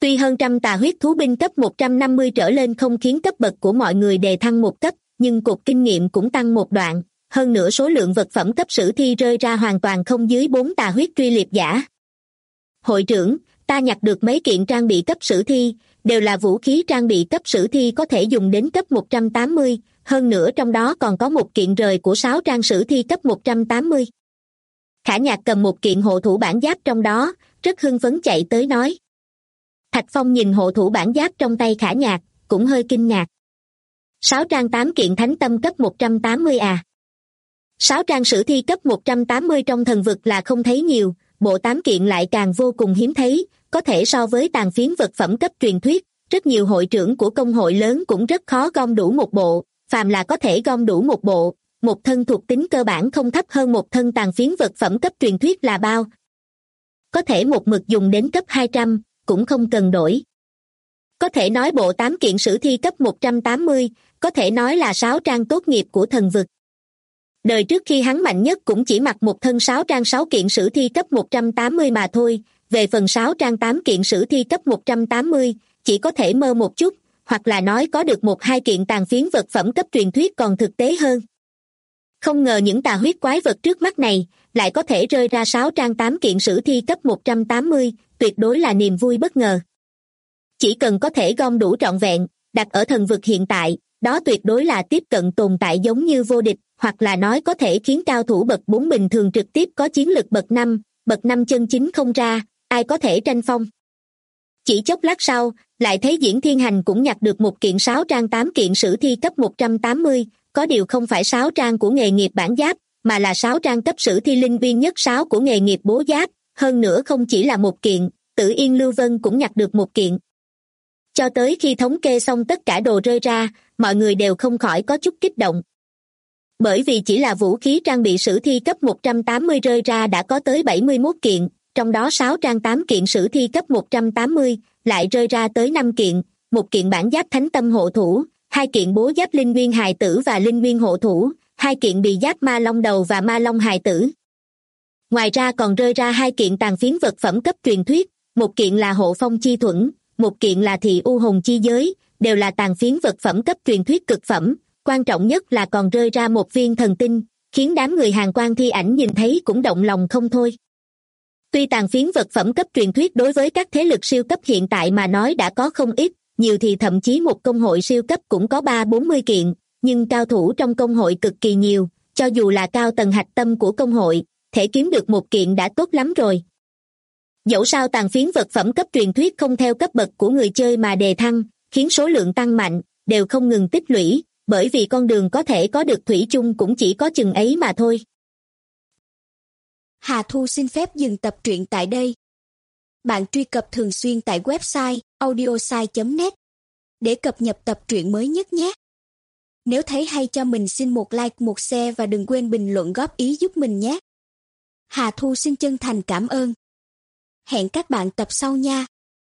Tuy hơn trăm tà huyết thú binh cấp 150 trở lên không khiến cấp bậc của mọi người đề thăng một cấp, nhưng cột kinh nghiệm cũng tăng một đoạn, hơn nữa số lượng vật phẩm cấp sử thi rơi ra hoàn toàn không dưới 4 tà huyết truy liệp giả. Hội trưởng, ta nhặt được mấy kiện trang bị cấp sử thi, đều là vũ khí trang bị cấp sử thi có thể dùng đến cấp 180, hơn nữa trong đó còn có một kiện rời của 6 trang sử thi cấp 180. Khả Nhạc cầm một kiện hộ thủ bản giáp trong đó, rất hưng phấn chạy tới nói. Thạch Phong nhìn hộ thủ bản giáp trong tay Khả Nhạc, cũng hơi kinh ngạc. 6 trang 8 kiện thánh tâm cấp 180 à? 6 trang sử thi cấp 180 trong thần vực là không thấy nhiều, bộ 8 kiện lại càng vô cùng hiếm thấy, có thể so với tàn phiến vật phẩm cấp truyền thuyết, rất nhiều hội trưởng của công hội lớn cũng rất khó gom đủ một bộ, phàm là có thể gom đủ một bộ, một thân thuộc tính cơ bản không thấp hơn một thân tàn phiến vật phẩm cấp truyền thuyết là bao. Có thể một mực dùng đến cấp 200, cũng không cần đổi. Có thể nói bộ 8 kiện sử thi cấp 180, có thể nói là 6 trang tốt nghiệp của thần vực. Đời trước khi hắn mạnh nhất cũng chỉ mặc một thân 6 trang 6 kiện sử thi cấp 180 mà thôi, về phần 6 trang 8 kiện sử thi cấp 180, chỉ có thể mơ một chút, hoặc là nói có được 1-2 kiện tàn phiến vật phẩm cấp truyền thuyết còn thực tế hơn. Không ngờ những tà huyết quái vật trước mắt này, lại có thể rơi ra 6 trang 8 kiện sử thi cấp 180, tuyệt đối là niềm vui bất ngờ. Chỉ cần có thể gom đủ trọn vẹn, đặt ở thần vực hiện tại, đó tuyệt đối là tiếp cận tồn tại giống như vô địch, hoặc là nói có thể khiến cao thủ bậc 4 bình thường trực tiếp có chiến lực bậc 5 chân chính không ra, ai có thể tranh phong. Chỉ chốc lát sau, lại thấy Diễn Thiên Hành cũng nhặt được một kiện 6 trang 8 kiện sử thi cấp 180, có điều không phải 6 trang của nghề nghiệp bản giáp, mà là 6 trang cấp sử thi linh viên nhất 6 của nghề nghiệp bố giáp, hơn nữa không chỉ là một kiện, Tử Yên Lưu Vân cũng nhặt được một kiện. Cho tới khi thống kê xong tất cả đồ rơi ra, mọi người đều không khỏi có chút kích động. Bởi vì chỉ là vũ khí trang bị sử thi cấp 180 rơi ra đã có tới 71 kiện, trong đó 6 trang 8 kiện sử thi cấp 180, lại rơi ra tới 5 kiện, một kiện bản giáp thánh tâm hộ thủ, 2 kiện bố giáp linh nguyên hài tử và linh nguyên hộ thủ, 2 kiện bì giáp ma long đầu và ma long hài tử. Ngoài ra còn rơi ra 2 kiện tàn phiến vật phẩm cấp truyền thuyết, một kiện là hộ phong chi thuẫn, một kiện là thị u hồn chi giới, đều là tàn phiến vật phẩm cấp truyền thuyết cực phẩm, quan trọng nhất là còn rơi ra một viên thần tinh, khiến đám người Hàn Quan Thi Ảnh nhìn thấy cũng động lòng không thôi. Tuy tàn phiến vật phẩm cấp truyền thuyết đối với các thế lực siêu cấp hiện tại mà nói đã có không ít, nhiều thì thậm chí một công hội siêu cấp cũng có 30-40 kiện, nhưng cao thủ trong công hội cực kỳ nhiều, cho dù là cao tầng hạch tâm của công hội, thể kiếm được một kiện đã tốt lắm rồi. Dẫu sao tàn phiến vật phẩm cấp truyền thuyết không theo cấp bậc của người chơi mà đề thăng, khiến số lượng tăng mạnh, đều không ngừng tích lũy, bởi vì con đường có thể có được thủy chung cũng chỉ có chừng ấy mà thôi. Hà Thu xin phép dừng tập truyện tại đây. Bạn truy cập thường xuyên tại website audiosai.net để cập nhật tập truyện mới nhất nhé. Nếu thấy hay cho mình xin một like, một share và đừng quên bình luận góp ý giúp mình nhé. Hà Thu xin chân thành cảm ơn. Hẹn các bạn tập sau nha.